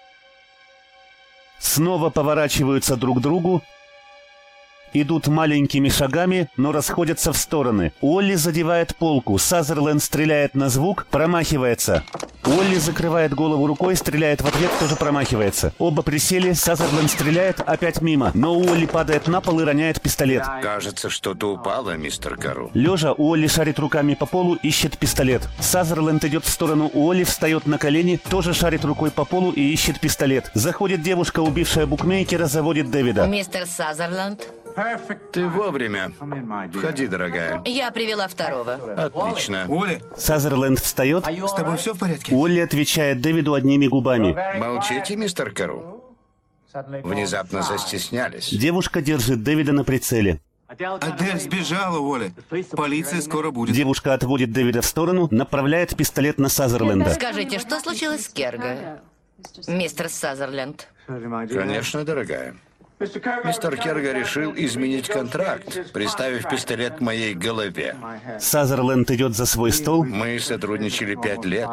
Снова поворачиваются друг к другу, идут маленькими шагами, но расходятся в стороны. Уолли задевает полку, Сазерленд стреляет на звук, промахивается. Уолли закрывает голову рукой, стреляет в ответ, тоже промахивается. Оба присели, Сазерленд стреляет, опять мимо, но Уолли падает на пол и роняет пистолет. Кажется, что-то упало, мистер Кару. Лежа, Уолли шарит руками по полу, ищет пистолет. Сазерленд идет в сторону Уолли, встает на колени, тоже шарит рукой по полу и ищет пистолет. Заходит девушка, убившая букмекера, заводит Дэвида. Мистер Сазерленд, Ты вовремя. Входи, дорогая. я привела второго. Отлично. Уолли, Сазерленд встает. с тобой все в порядке? Уолли отвечает Дэвиду одними губами. Молчите, мистер Кару. Внезапно застеснялись. Девушка держит Дэвида на прицеле. Адель сбежала, Уолли. Полиция скоро будет. Девушка отводит Дэвида в сторону, направляет пистолет на Сазерленда. Скажите, что случилось с Керго? Мистер Сазерленд. Конечно, дорогая. Мистер Керго решил изменить контракт, приставив пистолет к моей голове. Сазерленд идет за свой стол. Мы сотрудничали пять лет.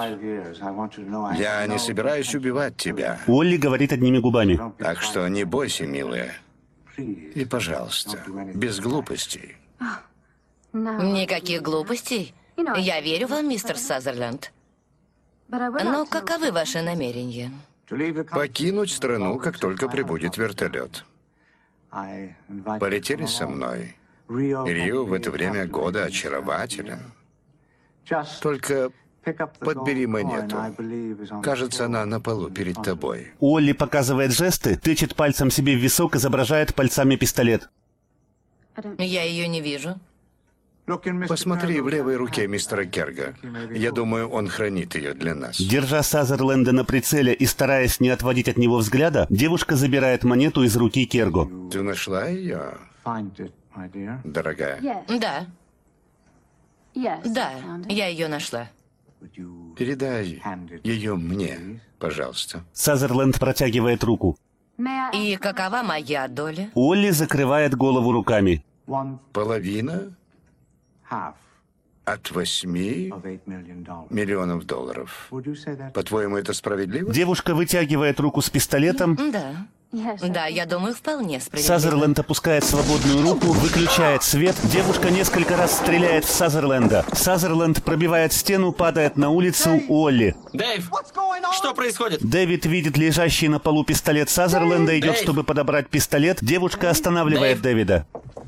Я не собираюсь убивать тебя. Уолли говорит одними губами. Так что не бойся, милая. И, пожалуйста, без глупостей. Никаких глупостей. Я верю вам, мистер Сазерленд. Но каковы ваши намерения? Покинуть страну, как только прибудет вертолет. Полетели со мной. Рио в это время года очарователен. Только подбери монету. Кажется, она на полу перед тобой. Уолли показывает жесты, тычет пальцем себе в висок, изображает пальцами пистолет. Я ее не вижу. Посмотри в левой руке мистера Керго. Я думаю, он хранит ее для нас. Держа Сазерленда на прицеле и стараясь не отводить от него взгляда, девушка забирает монету из руки Керго. Ты нашла ее, дорогая? Да. Да, я ее нашла. Передай ее мне, пожалуйста. Сазерленд протягивает руку. И какова моя доля? Уолли закрывает голову руками. Половина от восьми миллионов долларов. По-твоему, это справедливо? Девушка вытягивает руку с пистолетом. Да. Да, я думаю, вполне справедливо. Сазерленд опускает свободную руку, выключает свет. Девушка несколько раз стреляет в Сазерленда. Сазерленд пробивает стену, падает на улицу. Уолли. Дэйв, что происходит? Дэвид видит лежащий на полу пистолет Сазерленда, идет, Дэйв! чтобы подобрать пистолет. Девушка останавливает Дэйв! Дэвида.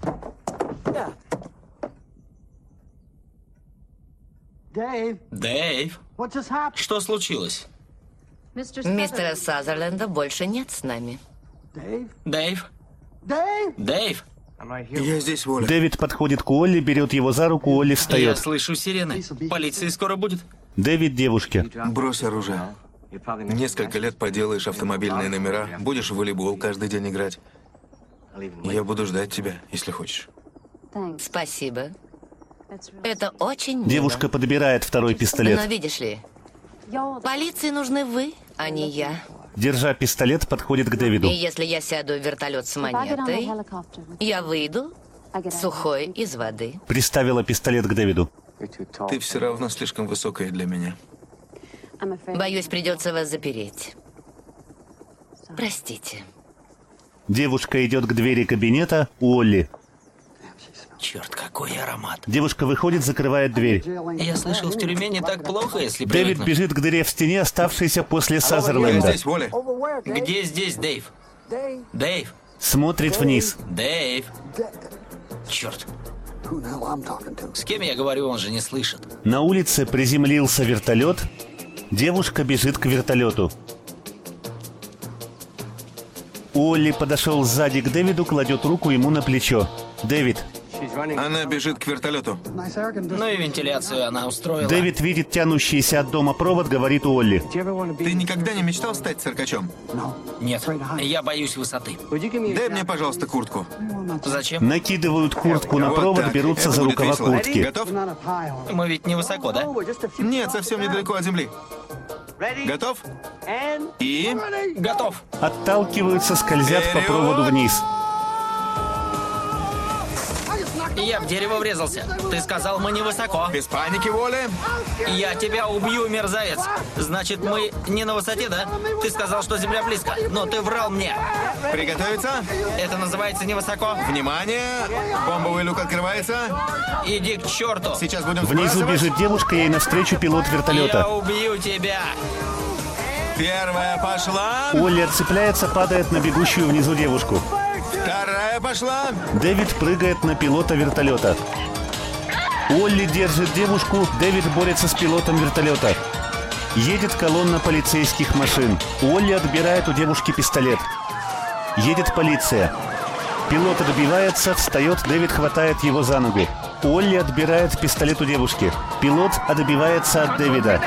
Дэйв, что случилось? Мистера Сазерленда больше нет с нами. Дэйв? Дэйв? Я здесь, Уолли. Дэвид подходит к Уолли, берет его за руку, Уолли Я встает. слышу сирены. Полиции скоро будет. Дэвид девушке. Брось оружие. Несколько лет поделаешь автомобильные номера, будешь в волейбол каждый день играть. Я буду ждать тебя, если хочешь. Спасибо. Это очень мило. Девушка подбирает второй пистолет. Но видишь ли, полиции нужны вы, а не я. Держа пистолет, подходит к Дэвиду. И если я сяду в вертолет с монетой, я выйду сухой из воды. Приставила пистолет к Дэвиду. Ты все равно слишком высокая для меня. Боюсь, придется вас запереть. Простите. Девушка идет к двери кабинета Уолли. Черт, какой аромат. Девушка выходит, закрывает дверь. Я слышал, в тюрьме не так плохо, если Дэвид привыкнуть. бежит к дыре в стене, оставшейся после Я Сазерленда. здесь, Уолли. Где здесь Дэйв? Дэйв? Смотрит вниз. Дэйв? Черт. С кем я говорю, он же не слышит. На улице приземлился вертолет. Девушка бежит к вертолету. Уолли подошел сзади к Дэвиду, кладет руку ему на плечо. Дэвид. Она бежит к вертолету. Ну и вентиляцию она устроила. Дэвид видит тянущийся от дома провод, говорит Уолли. Ты никогда не мечтал стать циркачом? Нет, я боюсь высоты. Дай мне, пожалуйста, куртку. Зачем? Накидывают куртку на Вот провод, так. берутся Это за будет рукава весело. куртки. Готов? Мы ведь не высоко, да? Нет, совсем недалеко от земли. Готов? И... Готов. Отталкиваются, скользят по Вперед! проводу вниз. Я в дерево врезался. Ты сказал, мы не высоко. Без паники, Уолли. Я тебя убью, мерзавец. Значит, мы не на высоте, да? Ты сказал, что земля близко, но ты врал мне. Приготовиться. Это называется невысоко. Внимание! Бомбовый люк открывается. Иди к черту. Сейчас будем Внизу сбрасывать. бежит девушка, ей навстречу пилот Я вертолета. убью тебя. Первая пошла. Уолли отцепляется, падает на бегущую внизу девушку. Вторая пошла. Дэвид прыгает на пилота вертолета. Уолли держит девушку, Дэвид борется с пилотом вертолета. Едет колонна полицейских машин. Уолли отбирает у девушки пистолет. Едет полиция. Пилот отбивается, встает, Дэвид хватает его за ногу. Уолли отбирает пистолет у девушки. Пилот отбивается от Дэвида.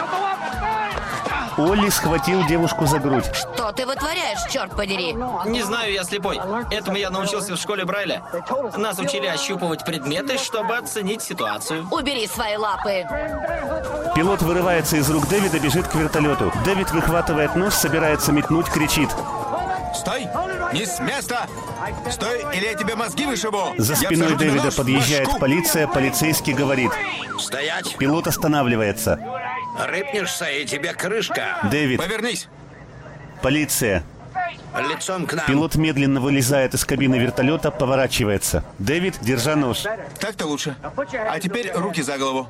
Уолли схватил девушку за грудь. Что ты вытворяешь, черт подери? Не знаю, я слепой. Этому я научился в школе Брайля. Нас учили ощупывать предметы, чтобы оценить ситуацию. Убери свои лапы. Пилот вырывается из рук Дэвида, бежит к вертолету. Дэвид выхватывает нож, собирается метнуть, кричит. Стой! Не с места! Стой, или я тебе мозги вышибу! За Я спиной всажу тебе Дэвида нож в подъезжает башку. полиция, полицейский говорит. Стоять! Пилот останавливается. Рыпнешься, и тебе крышка. Дэвид, Повернись! полиция. Лицом к нам. Пилот медленно вылезает из кабины вертолета, поворачивается. Дэвид, держа нож. Так-то лучше. А теперь руки за голову.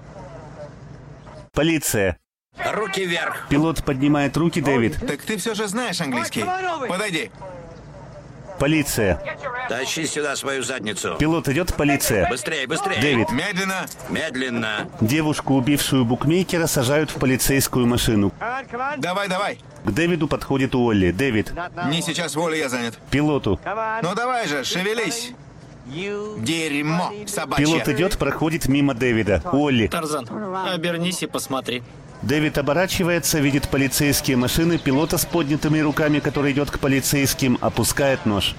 Полиция. Руки вверх. Пилот поднимает руки, Дэвид. Так ты все же знаешь английский. Подойди. Полиция. Тащи сюда свою задницу. Пилот идет, полиция. Быстрее, быстрее. Дэвид. Медленно. Медленно. Девушку, убившую букмекера, сажают в полицейскую машину. Давай, давай. К Дэвиду подходит Уолли. Дэвид. Не сейчас, Воля, я занят. Пилоту. Ну давай же, шевелись. Дерьмо собачье. Пилот идет, проходит мимо Дэвида. Уолли. Тарзан, обернись и посмотри. Дэвид оборачивается, видит полицейские машины, пилота с поднятыми руками, который идет к полицейским, опускает нож.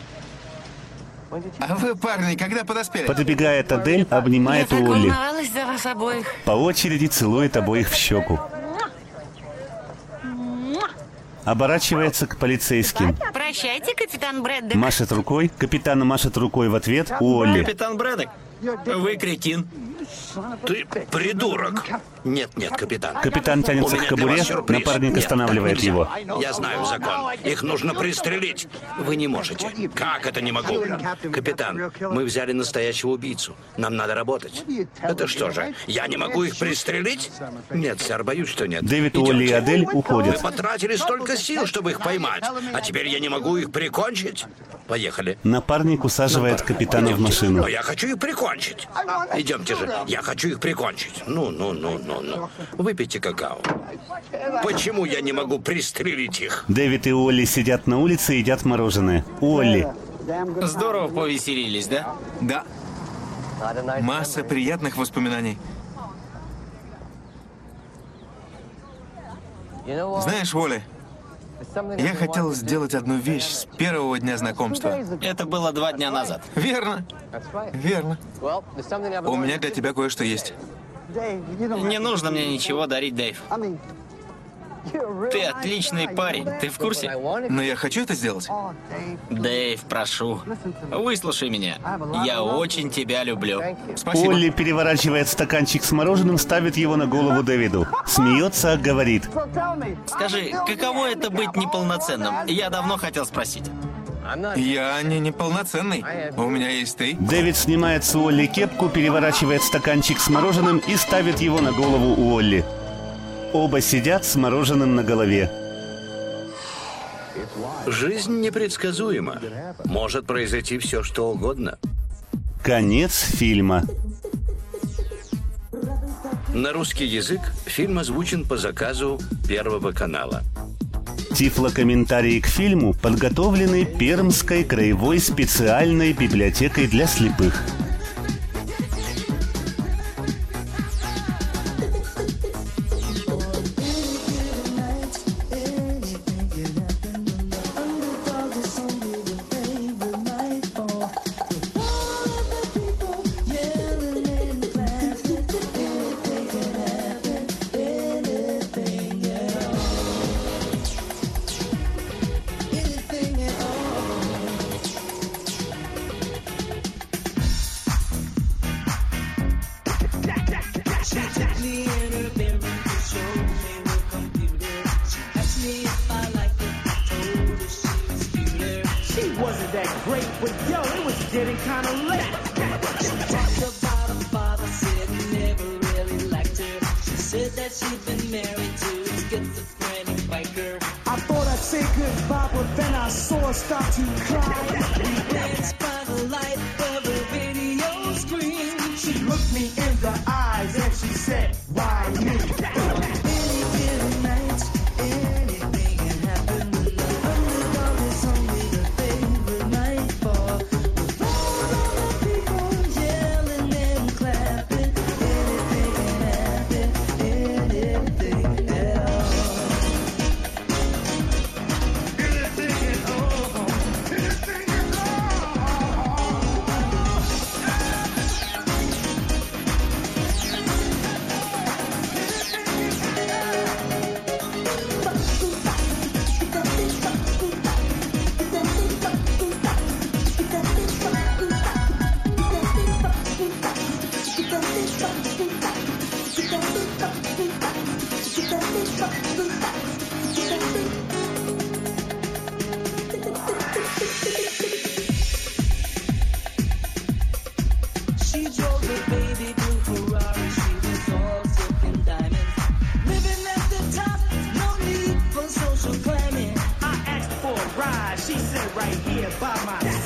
А вы, парни, когда подоспели? Подбегает Адель, Я обнимает так Уолли. волновалась за вас обоих. По очереди целует обоих в щеку. Оборачивается к полицейским. Прощайте, капитан Брэддок. Машет рукой. Капитан машет рукой в ответ. Уолли. Капитан Брэддок, вы кретин. Ты придурок. Нет, нет, капитан. Капитан У тянется меня к для кобуре. вас сюрприз. Напарник Нет, останавливает так нельзя. его. Я знаю закон. Их нужно пристрелить. Вы не можете. Как это не могу? Капитан, мы взяли настоящего убийцу. Нам надо работать. Это что же, я не могу их пристрелить? Нет, сэр, боюсь, что нет. Дэвид, Уолли и Идемте. Адель Мы уходят. потратили столько сил, чтобы их поймать. А теперь я не могу их прикончить. Поехали. Напарник усаживает капитана в Идемте. машину. Но я хочу их прикончить. Идемте же, я хочу их прикончить. Ну, ну, ну, ну, ну. Выпейте какао. Почему я не могу пристрелить их? Дэвид и Уолли сидят на улице и едят мороженое. Уолли. Здорово повеселились, да? Да. Масса приятных воспоминаний. Знаешь, Воля, я хотел сделать одну вещь с первого дня знакомства. Это было два дня назад. Верно, верно. У меня для тебя кое-что есть. Не нужно мне ничего дарить, Дэйв. Ты отличный парень. Ты в курсе? Но я хочу это сделать. Дэйв, прошу. Выслушай меня. Я очень тебя люблю. Спасибо. Уолли переворачивает стаканчик с мороженым, ставит его на голову Дэвиду. Смеется, говорит. Скажи, каково это быть неполноценным? Я давно хотел спросить. Я не неполноценный. У меня есть ты. Дэвид снимает с Уолли кепку, переворачивает стаканчик с мороженым и ставит его на голову Уолли. Оба сидят с мороженым на голове. Жизнь непредсказуема. Может произойти все, что угодно. Конец фильма. На русский язык фильм озвучен по заказу Первого канала. Тифлокомментарии к фильму подготовлены Пермской краевой специальной библиотекой для слепых. She said right here by my